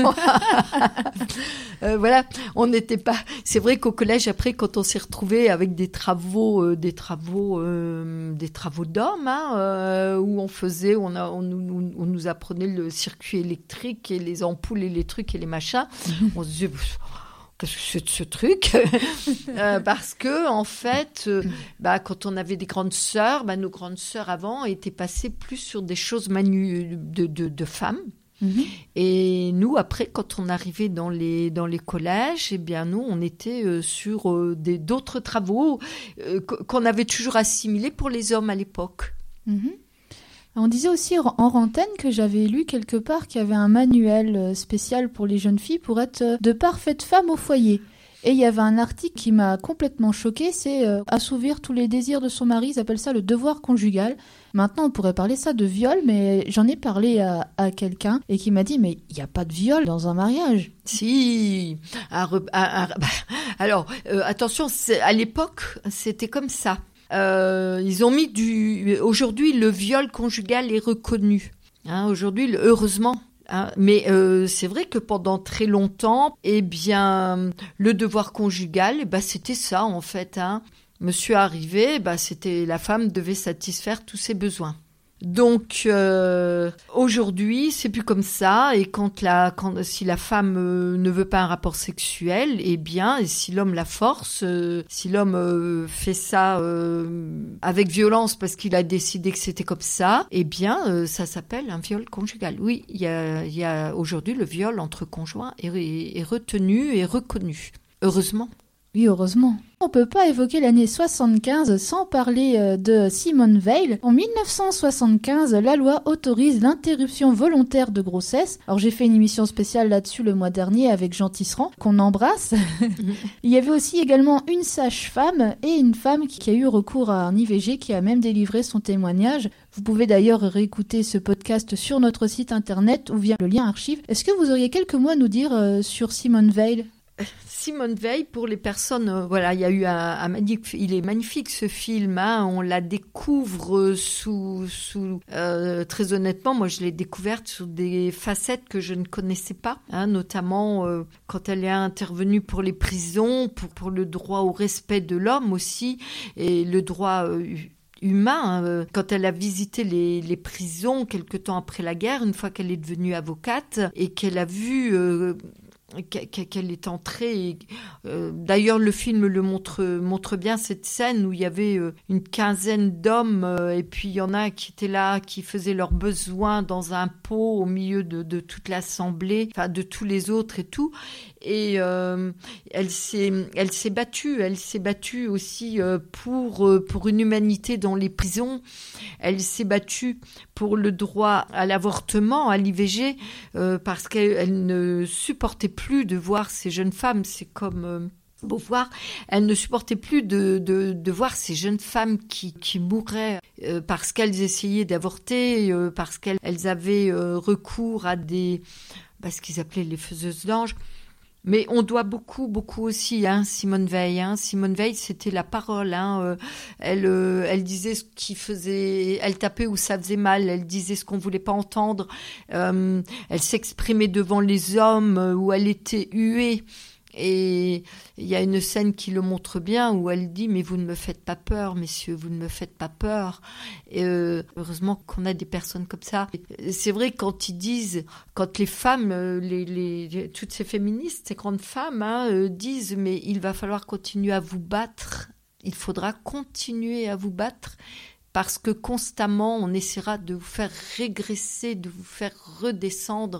Voilà, on n'était pas. C'est vrai qu'au collège après, quand on s'est retrouvé avec des travaux d'hommes, où on nous apprenait le circuit électrique et les ampoules et les trucs et les machins, on se disait qu'est-ce que c'est de ce truc parce que en fait, quand on avait des grandes sœurs, nos grandes sœurs avant étaient passées plus sur des choses de femmes. Mm-hmm. Et nous, après, quand on arrivait dans les collèges, nous, on était sur d'autres travaux qu'on avait toujours assimilés pour les hommes à l'époque. Mm-hmm. On disait aussi en antenne que j'avais lu quelque part qu'il y avait un manuel spécial pour les jeunes filles pour être de parfaites femmes au foyer. Et il y avait un article qui m'a complètement choquée, c'est assouvir tous les désirs de son mari, ils appellent ça le devoir conjugal. Maintenant, on pourrait parler ça de viol, mais j'en ai parlé à quelqu'un et qui m'a dit, mais il n'y a pas de viol dans un mariage. Si. Alors, attention, à l'époque, c'était comme ça. Ils ont mis Aujourd'hui, le viol conjugal est reconnu. Aujourd'hui, heureusement. Mais c'est vrai que pendant très longtemps, eh bien, le devoir conjugal, c'était ça en fait. Monsieur arrivait, c'était la femme devait satisfaire tous ses besoins. Donc aujourd'hui, c'est plus comme ça. Et si la femme ne veut pas un rapport sexuel, eh bien, et si l'homme la force, si l'homme fait ça avec violence parce qu'il a décidé que c'était comme ça, eh bien, ça s'appelle un viol conjugal. Oui, il y a aujourd'hui le viol entre conjoints est retenu et reconnu. Heureusement. Oui, heureusement. On ne peut pas évoquer l'année 75 sans parler de Simone Veil. En 1975, la loi autorise l'interruption volontaire de grossesse. Alors j'ai fait une émission spéciale là-dessus le mois dernier avec Jean Tisserand, qu'on embrasse. Il y avait aussi également une sage-femme et une femme qui a eu recours à un IVG, qui a même délivré son témoignage. Vous pouvez d'ailleurs réécouter ce podcast sur notre site internet ou via le lien archive. Est-ce que vous auriez quelques mots à nous dire sur Simone Veil ? Simone Veil, pour les personnes, il y a eu il est magnifique ce film, on la découvre très honnêtement, moi je l'ai découverte sur des facettes que je ne connaissais pas, notamment quand elle est intervenue pour les prisons, pour le droit au respect de l'homme aussi, et le droit humain, quand elle a visité les prisons quelque temps après la guerre, une fois qu'elle est devenue avocate, et qu'elle a vu qu'elle est entrée. D'ailleurs, le film le montre bien cette scène où il y avait une quinzaine d'hommes et puis il y en a qui étaient là, qui faisaient leurs besoins dans un pot au milieu de toute l'assemblée, enfin de tous les autres et tout. Et elle s'est battue aussi pour une humanité dans les prisons. Elle s'est battue pour le droit à l'avortement, à l'IVG, parce qu'elle ne supportait plus de voir ces jeunes femmes. C'est comme Beauvoir, elle ne supportait plus de voir ces jeunes femmes qui mouraient parce qu'elles essayaient d'avorter, parce qu'elles avaient recours à ce qu'ils appelaient les faiseuses d'anges. Mais on doit beaucoup aussi Simone Veil. Simone Veil, c'était la parole. Elle disait ce qui faisait... Elle tapait où ça faisait mal. Elle disait ce qu'on voulait pas entendre. Elle s'exprimait devant les hommes où elle était huée. Et il y a une scène qui le montre bien où elle dit « Mais vous ne me faites pas peur, messieurs, vous ne me faites pas peur. » Et heureusement qu'on a des personnes comme ça. Et c'est vrai quand ils disent, quand les femmes, toutes ces féministes, ces grandes femmes disent « Mais il va falloir continuer à vous battre. Il faudra continuer à vous battre. » Parce que constamment, on essaiera de vous faire régresser, de vous faire redescendre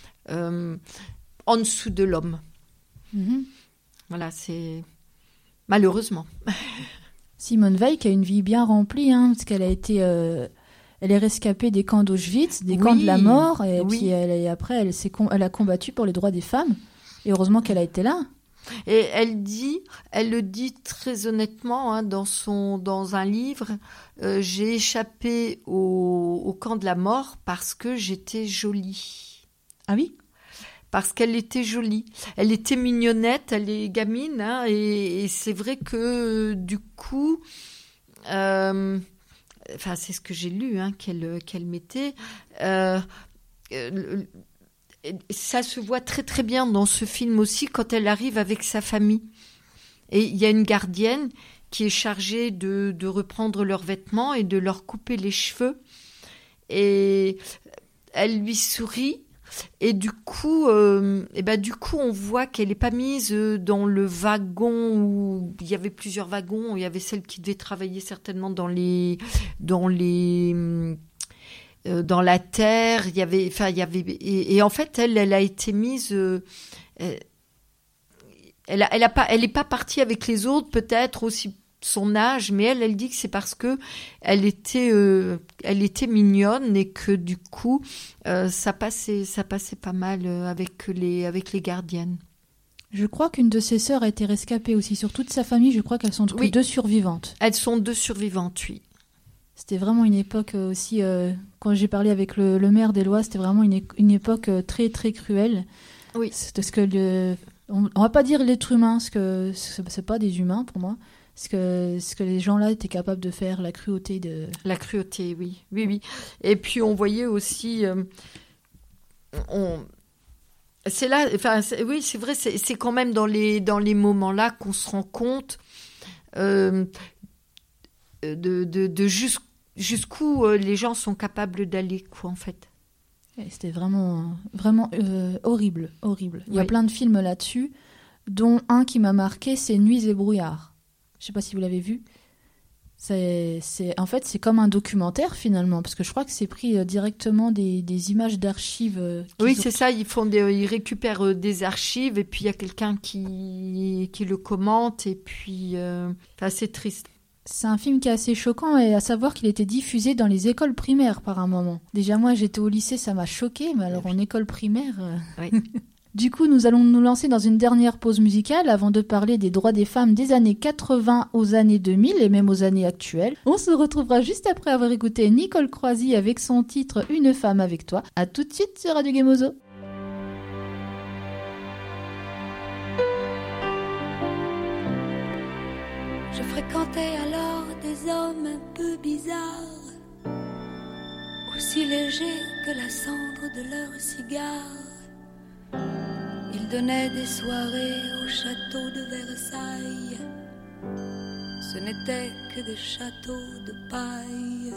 en dessous de l'homme. Voilà, c'est malheureusement. Simone Veil qui a une vie bien remplie, parce qu'elle a été, elle est rescapée des camps d'Auschwitz, des camps de la mort, et puis après elle a combattu pour les droits des femmes. Et heureusement qu'elle a été là. Et elle le dit très honnêtement dans un livre. J'ai échappé au camp de la mort parce que j'étais jolie. Ah oui. Parce qu'elle était jolie, elle était mignonnette, elle est gamine, et c'est vrai que du coup, c'est ce que j'ai lu qu'elle mettait. Ça se voit très très bien dans ce film aussi quand elle arrive avec sa famille. Et il y a une gardienne qui est chargée de reprendre leurs vêtements et de leur couper les cheveux. Et elle lui sourit. Et du coup, on voit qu'elle n'est pas mise dans le wagon où il y avait plusieurs wagons. Il y avait celle qui devait travailler certainement dans la terre. Et en fait, elle a été mise. Elle est pas partie avec les autres, peut-être aussi son âge, mais elle dit que c'est parce que elle était mignonne et que du coup ça passait pas mal avec les gardiennes. Je crois qu'une de ses sœurs a été rescapée aussi. Sur toute sa famille, je crois qu'elles sont que 2 survivantes. Elles sont 2 survivantes, oui. C'était vraiment une époque aussi, quand j'ai parlé avec le maire d'Éloie, c'était vraiment une époque très très cruelle. Oui. Parce que on va pas dire l'être humain, parce que c'est pas des humains pour moi. Ce que les gens-là étaient capables de faire, la cruauté de... La cruauté, oui. Oui, oui. Et puis on voyait aussi... C'est là... Enfin, oui, c'est vrai, c'est quand même dans les moments-là qu'on se rend compte de jusqu'où les gens sont capables d'aller, quoi, en fait. Et c'était vraiment, vraiment horrible, horrible. Il y a plein de films là-dessus, dont un qui m'a marqué, c'est Nuits et brouillards. Je sais pas si vous l'avez vu. En fait, c'est comme un documentaire finalement, parce que je crois que c'est pris directement des images d'archives. Oui, c'est ça. Ils récupèrent des archives et puis il y a quelqu'un qui le commente et puis c'est triste. C'est un film qui est assez choquant, et à savoir qu'il était diffusé dans les écoles primaires par un moment. Déjà, moi, j'étais au lycée, ça m'a choqué, mais alors en école primaire... Oui. Du coup, nous allons nous lancer dans une dernière pause musicale avant de parler des droits des femmes des années 80 aux années 2000 et même aux années actuelles. On se retrouvera juste après avoir écouté Nicole Croisy avec son titre « Une femme avec toi ». À tout de suite sur Radio Gemozo. Je fréquentais alors des hommes un peu bizarres, aussi légers que la cendre de leur cigare. Ils donnaient des soirées au château de Versailles. Ce n'étaient que des châteaux de paille.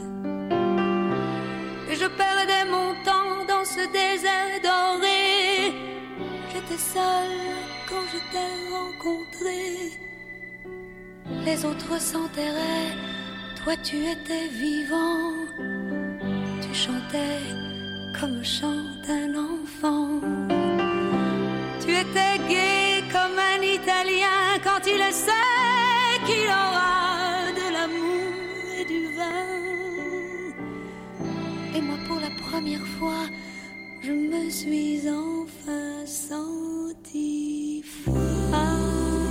Et je perdais mon temps dans ce désert doré. J'étais seule quand je t'ai rencontré. Les autres s'enterraient, toi tu étais vivant. Tu chantais comme chante un enfant. Tu étais gai comme un Italien quand il sait qu'il aura de l'amour et du vin. Et moi pour la première fois, je me suis enfin sentie femme.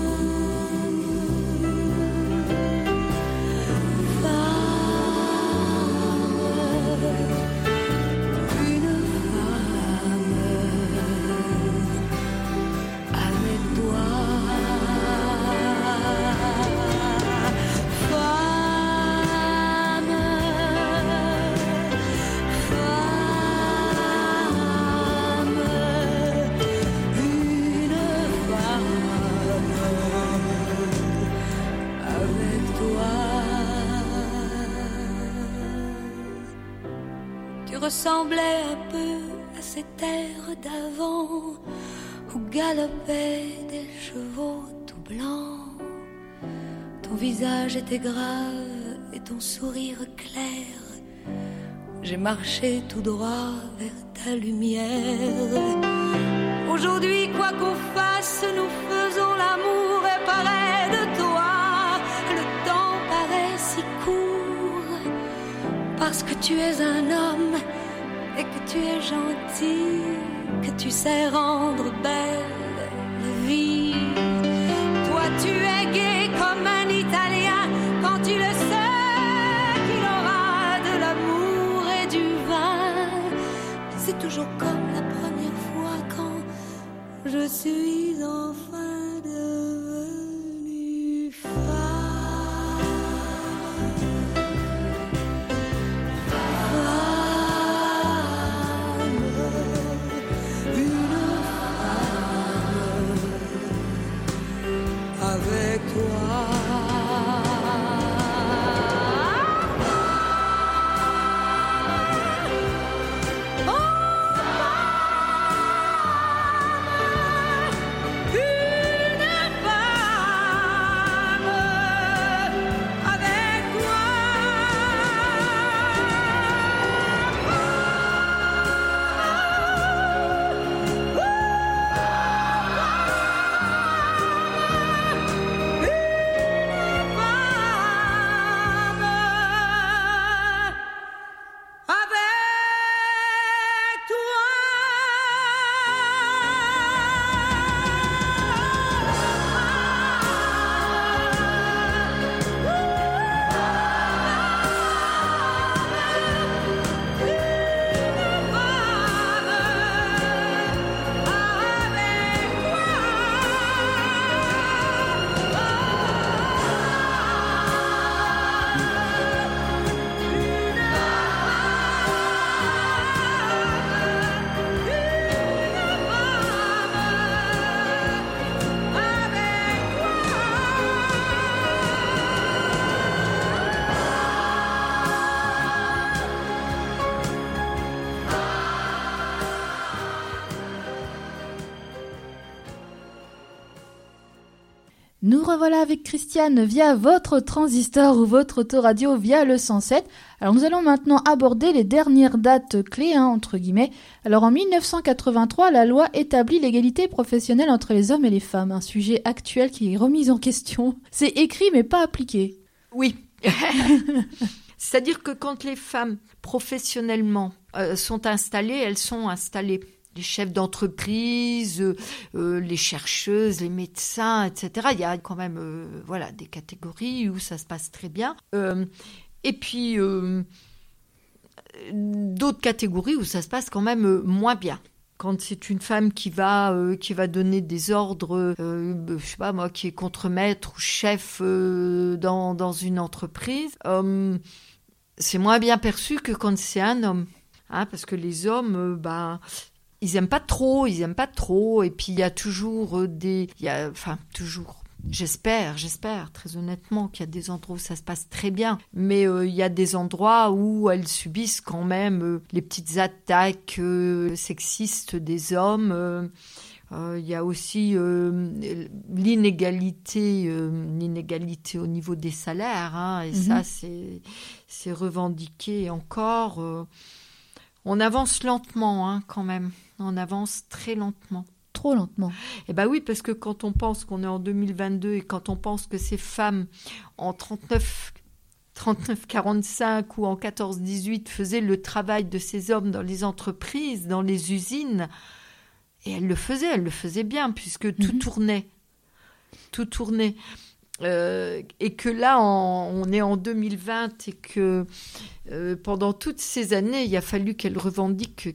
Ressemblait un peu à ces terres d'avant où galopaient des chevaux tout blancs. Ton visage était grave et ton sourire clair. J'ai marché tout droit vers ta lumière. Aujourd'hui, quoi qu'on fasse, nous faisons l'amour et pareil de toi. Le temps paraît si court parce que tu es un homme et que tu es gentil, que tu sais rendre belle la vie. Toi tu es gai comme un Italien quand tu le sais qu'il aura de l'amour et du vin. C'est toujours comme la première fois quand je suis enfin devenue femme. Avec toi. Oh, Nous revoilà avec Christiane via votre transistor ou votre autoradio via le 107. Alors nous allons maintenant aborder les dernières dates clés, entre guillemets. Alors en 1983, la loi établit l'égalité professionnelle entre les hommes et les femmes, un sujet actuel qui est remis en question. C'est écrit mais pas appliqué. Oui. C'est-à-dire que quand les femmes professionnellement sont installées, elles sont installées. Les chefs d'entreprise, les chercheuses, les médecins, etc. Il y a quand même des catégories où ça se passe très bien. Et puis, d'autres catégories où ça se passe quand même moins bien. Quand c'est une femme qui va donner des ordres, je sais pas moi, qui est contremaître ou chef dans une entreprise, c'est moins bien perçu que quand c'est un homme. Parce que les hommes, ils aiment pas trop, et puis il y a toujours j'espère très honnêtement qu'il y a des endroits où ça se passe très bien, mais il y a des endroits où elles subissent quand même les petites attaques sexistes des hommes. Il y a aussi l'inégalité au niveau des salaires, et ça c'est revendiqué encore. On avance lentement quand même. On avance très lentement. Trop lentement. Eh bien oui, parce que quand on pense qu'on est en 2022 et quand on pense que ces femmes en 39-45 ou en 14-18 faisaient le travail de ces hommes dans les entreprises, dans les usines, et elles le faisaient bien puisque tout tournait. Tout tournait. Et que là, on est en 2020 et que pendant toutes ces années, il a fallu qu'elle revendique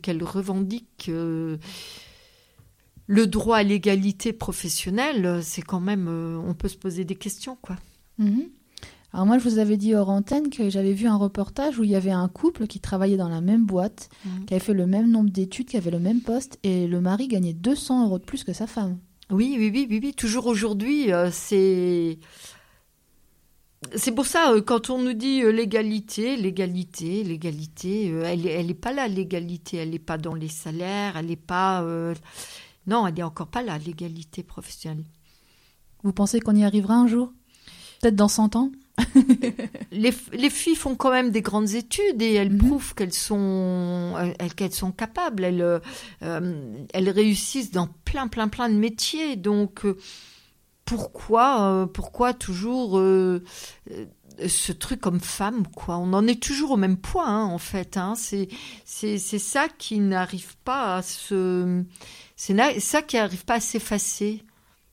le droit à l'égalité professionnelle. C'est quand même, on peut se poser des questions, quoi. Alors moi, je vous avais dit hors antenne que j'avais vu un reportage où il y avait un couple qui travaillait dans la même boîte, qui avait fait le même nombre d'études, qui avait le même poste, et le mari gagnait 200 € de plus que sa femme. Oui. Toujours aujourd'hui, c'est pour ça, quand on nous dit l'égalité, elle est pas là, l'égalité. Elle n'est pas dans les salaires, elle n'est pas... Non, elle n'est encore pas là, l'égalité professionnelle. Vous pensez qu'on y arrivera un jour ? Peut-être dans 100 ans ? Les filles font quand même des grandes études et elles prouvent qu'elles sont capables. Elles réussissent dans plein de métiers. Donc, pourquoi toujours ce truc comme femme, quoi ? On en est toujours au même point, en fait. C'est ça qui n'arrive pas à c'est ça qui n'arrive pas à s'effacer.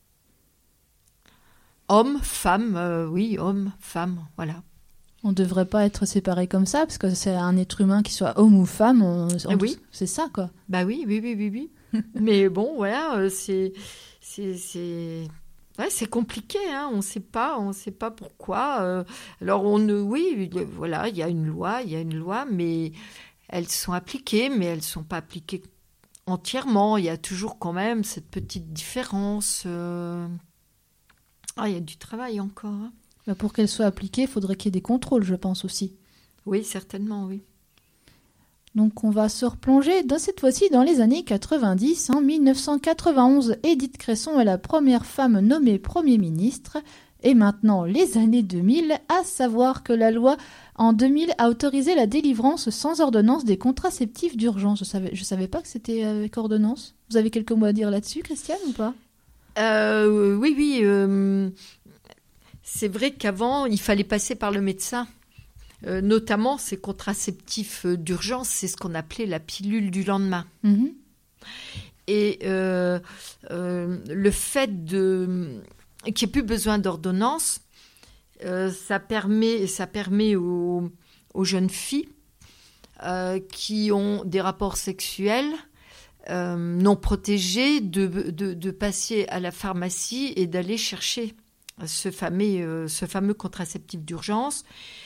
Homme, femme, homme, femme, voilà. On ne devrait pas être séparés comme ça, parce que c'est un être humain qui soit homme ou femme, c'est ça, quoi. Bah oui. Mais bon, voilà, c'est compliqué, on sait pas pourquoi. Alors voilà, il y a une loi, mais elles sont appliquées, mais elles sont pas appliquées entièrement. Il y a toujours quand même cette petite différence. Il y a du travail encore. Pour qu'elle soit appliquée, il faudrait qu'il y ait des contrôles, je pense aussi. Oui, certainement, oui. Donc on va se replonger cette fois-ci dans les années 90. En 1991, Édith Cresson est la première femme nommée Premier ministre. Et maintenant, les années 2000, à savoir que la loi en 2000 a autorisé la délivrance sans ordonnance des contraceptifs d'urgence. Je savais pas que c'était avec ordonnance. Vous avez quelques mots à dire là-dessus, Christiane, ou pas ? Oui. C'est vrai qu'avant, il fallait passer par le médecin. Notamment, ces contraceptifs d'urgence, c'est ce qu'on appelait la pilule du lendemain. Et le fait qu'il n'y ait plus besoin d'ordonnance, ça permet aux jeunes filles qui ont des rapports sexuels non protégés de passer à la pharmacie et d'aller chercher ce fameux contraceptif d'urgence,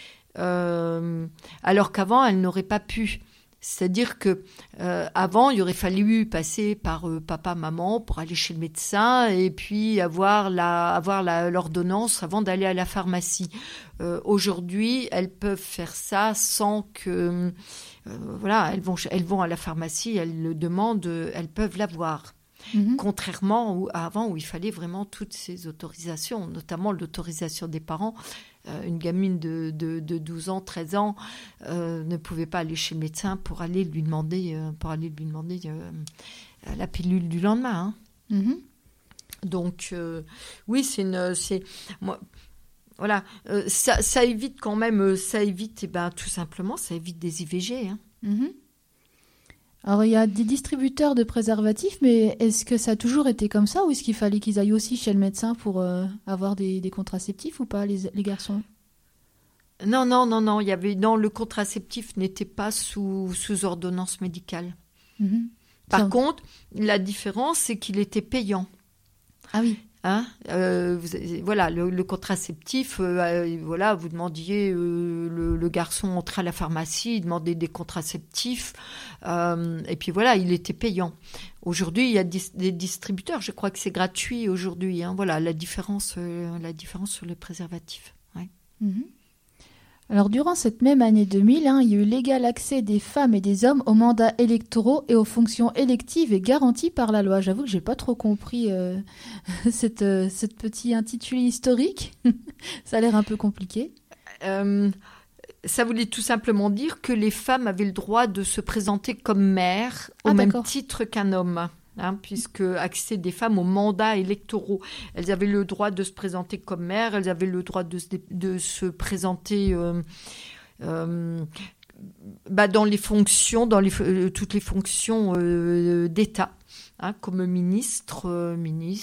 alors qu'avant, elles n'auraient pas pu. C'est-à-dire que avant, il aurait fallu passer par papa, maman pour aller chez le médecin et puis avoir l'ordonnance avant d'aller à la pharmacie. Aujourd'hui, elles peuvent faire ça sans que elles vont à la pharmacie, elles le demandent, elles peuvent l'avoir. Contrairement à avant où il fallait vraiment toutes ces autorisations, notamment l'autorisation des parents. Une gamine de 12 ans, 13 ans ne pouvait pas aller chez le médecin pour aller lui demander la pilule du lendemain. Donc, oui, voilà, ça évite quand même, tout simplement, ça évite des IVG. Alors, il y a des distributeurs de préservatifs, mais est-ce que ça a toujours été comme ça ou est-ce qu'il fallait qu'ils aillent aussi chez le médecin pour avoir des contraceptifs ou pas, les garçons ? Non, le contraceptif n'était pas sous ordonnance médicale. Par contre, la différence, c'est qu'il était payant. Ah oui. Voilà, le contraceptif, vous demandiez, le garçon entrait à la pharmacie, il demandait des contraceptifs, et puis voilà, il était payant. Aujourd'hui, il y a des distributeurs, je crois que c'est gratuit aujourd'hui. Voilà, la différence sur les préservatifs. Ouais. Alors, durant cette même année 2000, il y a eu l'égal accès des femmes et des hommes aux mandats électoraux et aux fonctions électives et garanties par la loi. J'avoue que j'ai pas trop compris cette petit intitulé historique. Ça a l'air un peu compliqué. Ça voulait tout simplement dire que les femmes avaient le droit de se présenter comme mères au même titre qu'un homme. Puisque accès des femmes aux mandats électoraux. Elles avaient le droit de se présenter comme mères, elles avaient le droit de se présenter dans les fonctions, toutes les fonctions d'État, comme ministre,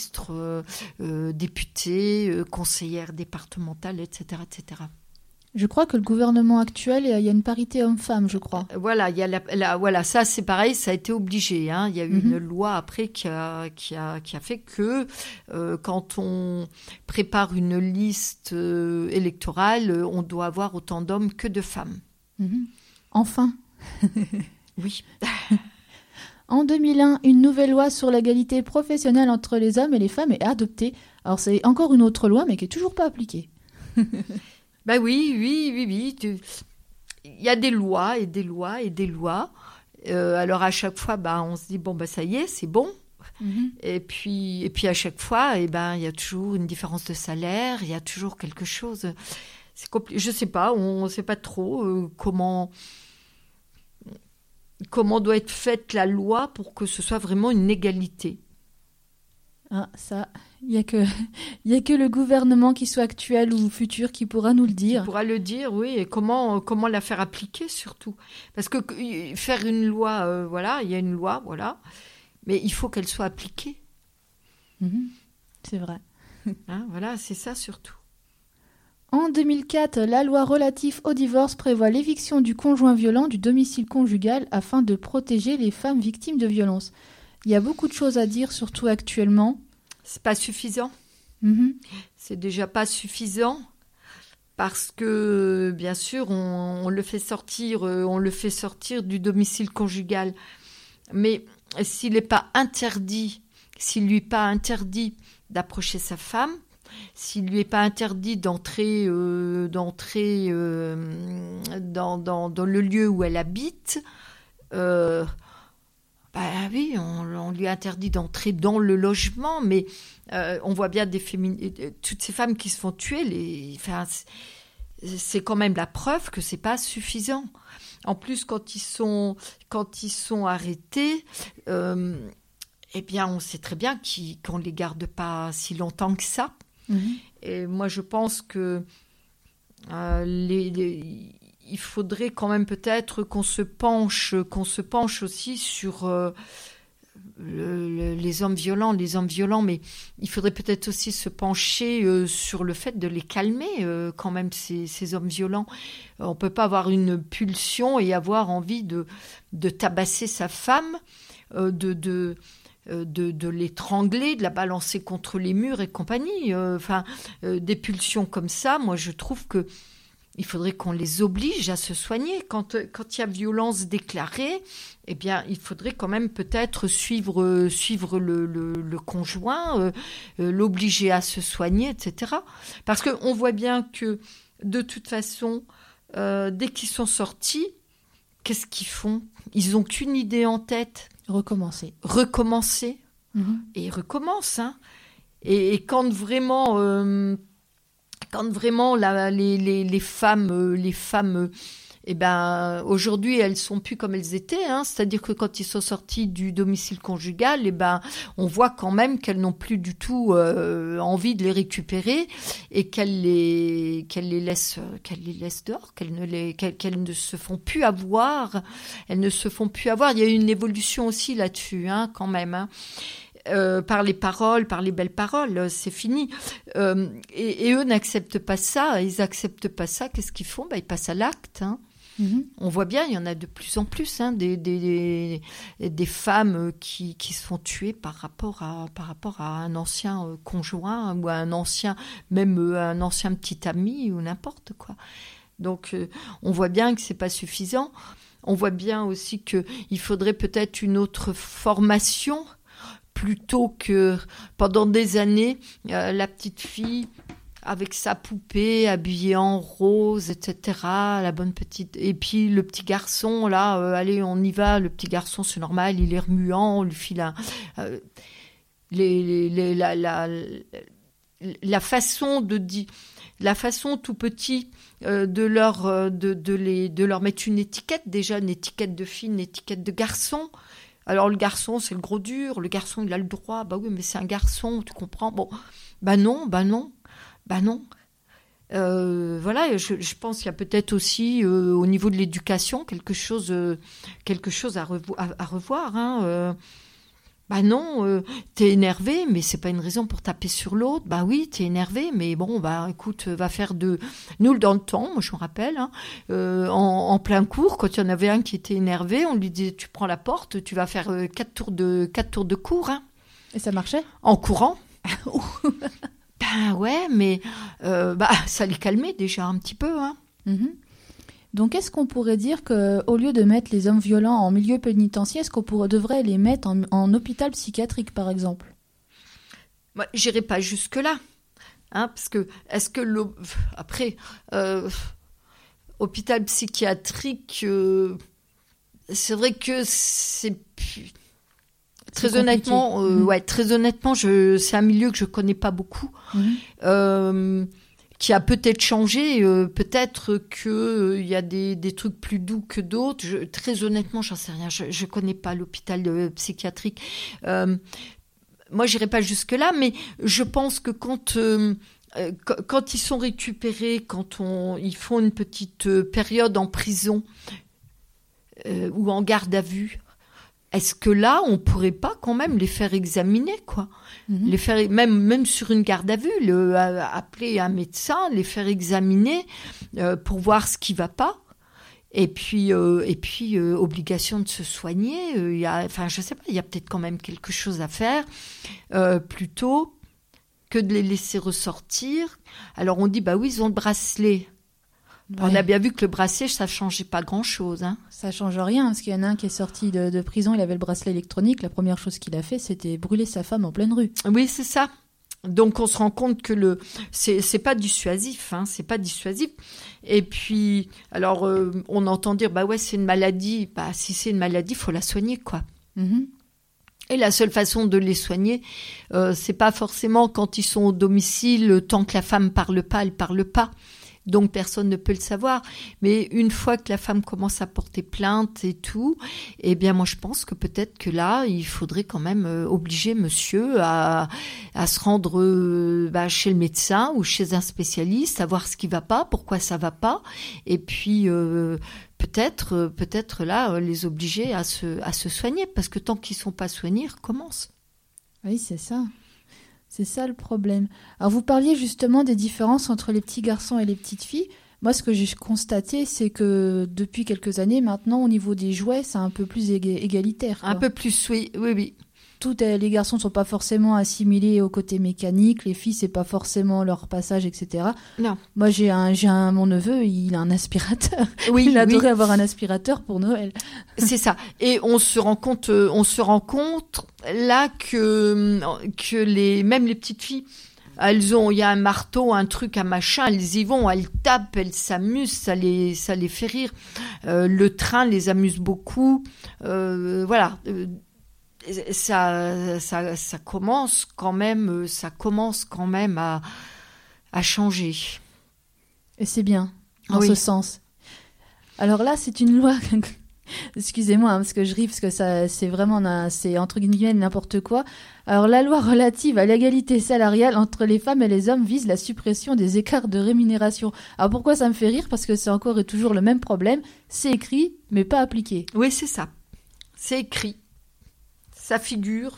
député, conseillère départementale, etc., etc. Je crois que le gouvernement actuel, il y a une parité homme-femme, je crois. Voilà, il y a voilà, ça c'est pareil, ça a été obligé. Il y a eu une loi après qui a fait que quand on prépare une liste électorale, on doit avoir autant d'hommes que de femmes. Enfin. Oui. En 2001, une nouvelle loi sur l'égalité professionnelle entre les hommes et les femmes est adoptée. Alors c'est encore une autre loi, mais qui est toujours pas appliquée. Oui. Il y a des lois et des lois et des lois. Alors à chaque fois, on se dit ça y est, c'est bon. Et puis à chaque fois, il y a toujours une différence de salaire, il y a toujours quelque chose. C'est je sais pas, on sait pas trop comment doit être faite la loi pour que ce soit vraiment une égalité. Ça, il y a que le gouvernement, qui soit actuel ou futur, qui pourra nous le dire. Qui pourra le dire, oui, et comment la faire appliquer surtout. Parce que faire une loi, il y a une loi, voilà, mais il faut qu'elle soit appliquée. C'est vrai. Voilà, c'est ça surtout. En 2004, la loi relative au divorce prévoit l'éviction du conjoint violent du domicile conjugal afin de protéger les femmes victimes de violences. Il y a beaucoup de choses à dire, surtout actuellement. C'est pas suffisant. C'est déjà pas suffisant parce que, bien sûr, on le fait sortir du domicile conjugal. Mais s'il lui est pas interdit d'approcher sa femme, s'il lui est pas interdit d'entrer dans le lieu où elle habite, oui, on lui a interdit d'entrer dans le logement, mais on voit bien toutes ces femmes qui se font tuer. C'est quand même la preuve que c'est pas suffisant. En plus, quand ils sont arrêtés, on sait très bien qu'on les garde pas si longtemps que ça. Et moi, je pense que il faudrait quand même peut-être qu'on se penche aussi sur les hommes violents, mais il faudrait peut-être aussi se pencher sur le fait de les calmer quand même, ces hommes violents. On peut pas avoir une pulsion et avoir envie de tabasser sa femme, de l'étrangler, de la balancer contre les murs et compagnie. Des pulsions comme ça, moi je trouve que il faudrait qu'on les oblige à se soigner. Quand il y a violence déclarée, il faudrait quand même peut-être suivre le conjoint, l'obliger à se soigner, etc. Parce qu'on voit bien que, de toute façon, dès qu'ils sont sortis, qu'est-ce qu'ils font ? Ils n'ont qu'une idée en tête. Recommencer. Et ils recommencent. Hein. Et quand vraiment, les femmes, eh ben, aujourd'hui, elles sont plus comme elles étaient. Hein. C'est-à-dire que quand ils sont sortis du domicile conjugal, eh ben, on voit quand même qu'elles n'ont plus du tout envie de les récupérer et qu'elles les laissent dehors, qu'elles ne se font plus avoir. Elles ne se font plus avoir. Il y a une évolution aussi là-dessus, hein, quand même. Hein. Par les paroles, par les belles paroles, c'est fini. Et eux n'acceptent pas ça. Ils acceptent pas ça. Qu'est-ce qu'ils font ? Ils passent à l'acte. Hein. On voit bien, il y en a de plus en plus, hein, des femmes qui se font tuer par rapport à un ancien conjoint ou à un ancien petit ami ou n'importe quoi. Donc, on voit bien que c'est pas suffisant. On voit bien aussi qu'il faudrait peut-être une autre formation. Plutôt que pendant des années, la petite fille avec sa poupée habillée en rose, etc. La bonne petite. Et puis le petit garçon, là, allez, on y va. Le petit garçon, c'est normal, il est remuant, on lui file la façon tout petit de leur mettre une étiquette, déjà une étiquette de fille, une étiquette de garçon. Alors le garçon, c'est le gros dur, le garçon, il a le droit, bah oui, mais c'est un garçon, tu comprends ? Bon, non. Voilà, je pense qu'il y a peut-être aussi au niveau de l'éducation quelque chose à revoir. Hein, non, t'es énervé, mais c'est pas une raison pour taper sur l'autre. Bah oui, t'es énervé, mais bon, écoute, va faire de... Nous, dans le temps, moi je me rappelle, hein, en plein cours, quand il y en avait un qui était énervé, on lui disait, tu prends la porte, tu vas faire 4 tours de cours. Hein. Et ça marchait ? En courant. Ouais, mais ça les calmait déjà un petit peu. Hein. Donc, est-ce qu'on pourrait dire qu'au lieu de mettre les hommes violents en milieu pénitentiaire, est-ce qu'on devrait les mettre en hôpital psychiatrique, par exemple ? Moi, j'irai pas jusque-là. Hein, parce que, après, hôpital psychiatrique, c'est vrai que c'est... Très honnêtement, c'est un milieu que je connais pas beaucoup. Qui a peut-être changé, peut-être qu'il y a des trucs plus doux que d'autres. Très honnêtement, j'en sais rien. Je connais pas l'hôpital psychiatrique. Moi, j'irai pas jusque-là, mais je pense que quand ils sont récupérés, ils font une petite période en prison ou en garde à vue, est-ce que là, on pourrait pas quand même les faire examiner, quoi ? Les faire, même sur une garde à vue, appeler un médecin, les faire examiner pour voir ce qui va pas. Et puis obligation de se soigner. Je sais pas, il y a peut-être quand même quelque chose à faire plutôt que de les laisser ressortir. Alors on dit, bah oui, ils ont le bracelet. Ouais. On a bien vu que le bracelet, ça changeait pas grand-chose. Hein. Ça change rien, parce qu'il y en a un qui est sorti de prison, il avait le bracelet électronique. La première chose qu'il a fait, c'était brûler sa femme en pleine rue. Oui, c'est ça. Donc on se rend compte que c'est pas dissuasif, hein, c'est pas dissuasif. Et puis, alors on entend dire, bah ouais, c'est une maladie. Bah si c'est une maladie, faut la soigner, quoi. Et la seule façon de les soigner, c'est pas forcément quand ils sont au domicile, tant que la femme parle pas, elle parle pas. Donc personne ne peut le savoir, mais une fois que la femme commence à porter plainte et tout, eh bien moi je pense que peut-être que là il faudrait quand même obliger monsieur à se rendre chez le médecin ou chez un spécialiste, à voir ce qui va pas, pourquoi ça va pas, et puis peut-être là les obliger à se soigner, parce que tant qu'ils sont pas soignés, ils recommencent. Oui, c'est ça. C'est ça le problème. Alors vous parliez justement des différences entre les petits garçons et les petites filles. Moi, ce que j'ai constaté, c'est que depuis quelques années maintenant, au niveau des jouets, c'est un peu plus égalitaire. Quoi. Un peu plus, oui. Les garçons ne sont pas forcément assimilés au côté mécanique, les filles, c'est pas forcément leur passage, etc. Non. Moi, mon neveu, il a un aspirateur. Oui, il adorait avoir un aspirateur pour Noël. C'est ça. Et on se rend compte là que même les petites filles, il y a un marteau, un truc, un machin, elles y vont, elles tapent, elles s'amusent, ça les fait rire. Le train les amuse beaucoup. Voilà. ça commence quand même à changer. Et c'est bien, dans Oui. ce sens. Alors là, c'est une loi... Excusez-moi, parce que je ris, parce que ça, c'est entre guillemets n'importe quoi. Alors, la loi relative à l'égalité salariale entre les femmes et les hommes vise la suppression des écarts de rémunération. Alors, pourquoi ça me fait rire? Parce que c'est encore et toujours le même problème. C'est écrit, mais pas appliqué. Oui, c'est ça. C'est écrit. Ça figure.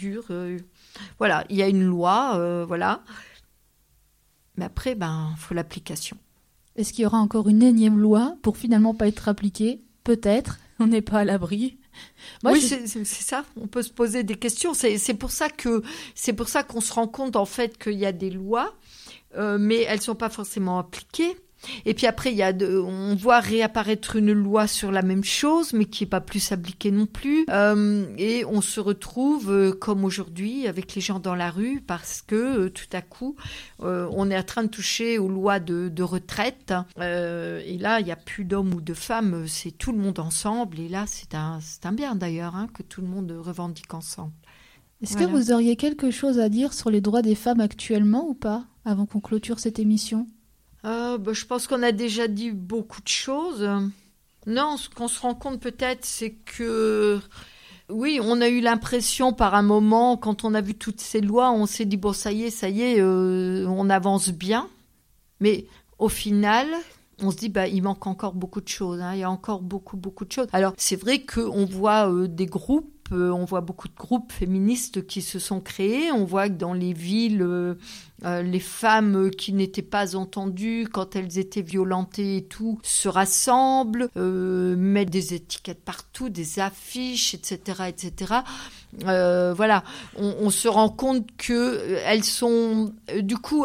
Voilà, il y a une loi, voilà. Mais après, faut l'application. Est-ce qu'il y aura encore une énième loi pour finalement pas être appliquée? Peut-être, on n'est pas à l'abri. Moi, Oui, c'est ça. On peut se poser des questions. C'est pour ça qu'on se rend compte en fait qu'il y a des lois, mais elles sont pas forcément appliquées. Et puis après, on voit réapparaître une loi sur la même chose, mais qui est pas plus appliquée non plus. Et on se retrouve comme aujourd'hui avec les gens dans la rue parce que tout à coup, on est en train de toucher aux lois de retraite. Et là, il n'y a plus d'hommes ou de femmes, c'est tout le monde ensemble. Et là, c'est un bien d'ailleurs que tout le monde revendique ensemble. Est-ce Voilà. que vous auriez quelque chose à dire sur les droits des femmes actuellement ou pas, avant qu'on clôture cette émission? Je pense qu'on a déjà dit beaucoup de choses. Non, ce qu'on se rend compte peut-être, c'est que oui, on a eu l'impression par un moment, quand on a vu toutes ces lois, on s'est dit bon, ça y est, on avance bien. Mais au final, on se dit il manque encore beaucoup de choses. Il y a encore beaucoup de choses. Alors c'est vrai qu'on voit des groupes. On voit beaucoup de groupes féministes qui se sont créés. On voit que dans les villes, les femmes qui n'étaient pas entendues quand elles étaient violentées et tout se rassemblent, mettent des étiquettes partout, des affiches, etc., etc. Voilà, on se rend compte que elles sont, du coup,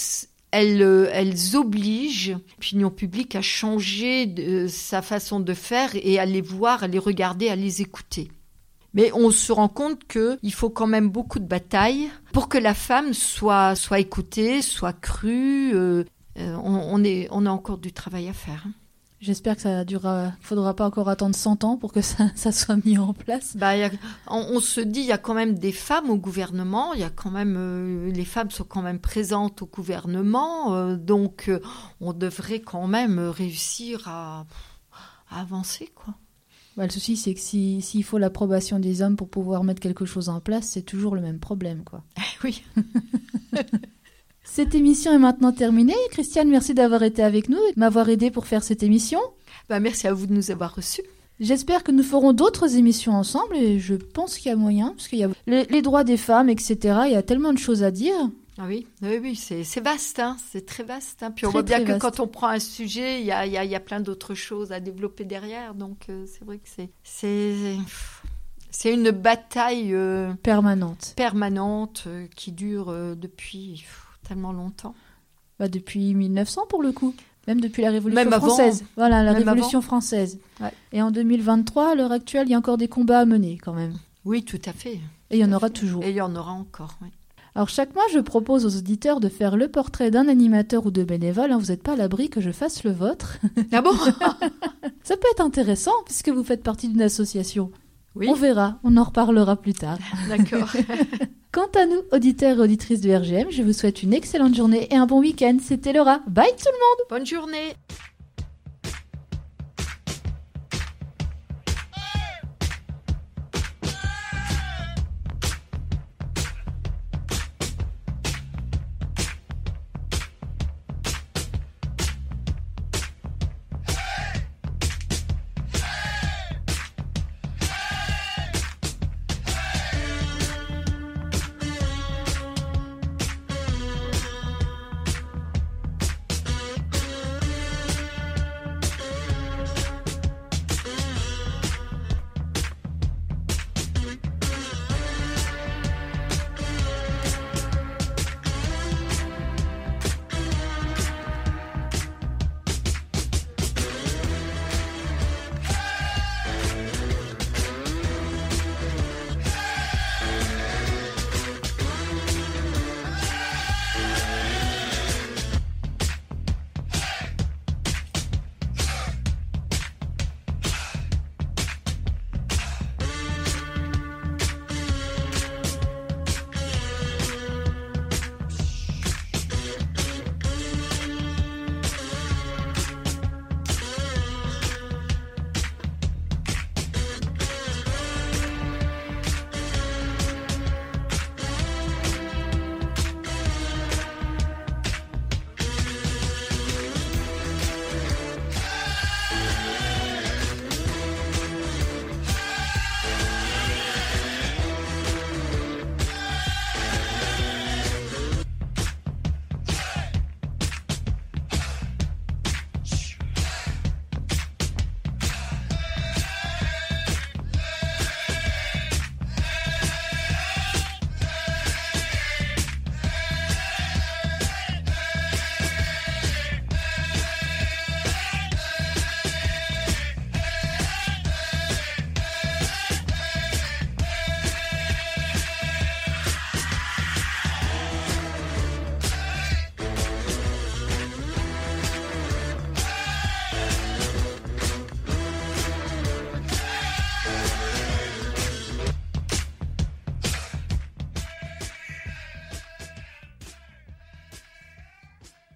elles obligent l'opinion publique à changer sa façon de faire et à les voir, à les regarder, à les écouter. Mais on se rend compte qu'il faut quand même beaucoup de batailles pour que la femme soit écoutée, soit crue. On a encore du travail à faire. J'espère que ça durera. Il ne faudra pas encore attendre 100 ans pour que ça soit mis en place. On se dit il y a quand même des femmes au gouvernement. Il y a quand même les femmes sont quand même présentes au gouvernement. Donc on devrait quand même réussir à avancer, quoi. Le souci, c'est que s'il faut l'approbation des hommes pour pouvoir mettre quelque chose en place, c'est toujours le même problème, quoi. Oui. Cette émission est maintenant terminée. Christiane, merci d'avoir été avec nous et de m'avoir aidé pour faire cette émission. Merci à vous de nous avoir reçus. J'espère que nous ferons d'autres émissions ensemble et je pense qu'il y a moyen, parce qu'il y a les droits des femmes, etc. Il y a tellement de choses à dire. Ah oui, c'est vaste, c'est très vaste. Puis on voit bien que quand on prend un sujet, il y a plein d'autres choses à développer derrière. Donc c'est vrai que c'est une bataille permanente qui dure depuis tellement longtemps. Depuis 1900 pour le coup. Même depuis la Révolution Même française. Avant. Voilà, la Même Révolution avant. française. Ouais. Et en 2023, à l'heure actuelle, il y a encore des combats à mener quand même. Oui, tout à fait. Et il y en aura toujours. Et il y en aura encore, oui. Alors chaque mois, je propose aux auditeurs de faire le portrait d'un animateur ou de bénévole. Vous n'êtes pas à l'abri que je fasse le vôtre. Ah bon? Ça peut être intéressant puisque vous faites partie d'une association. Oui. On verra, on en reparlera plus tard. D'accord. Quant à nous, auditeurs et auditrices de RGM, je vous souhaite une excellente journée et un bon week-end. C'était Laura. Bye tout le monde! Bonne journée.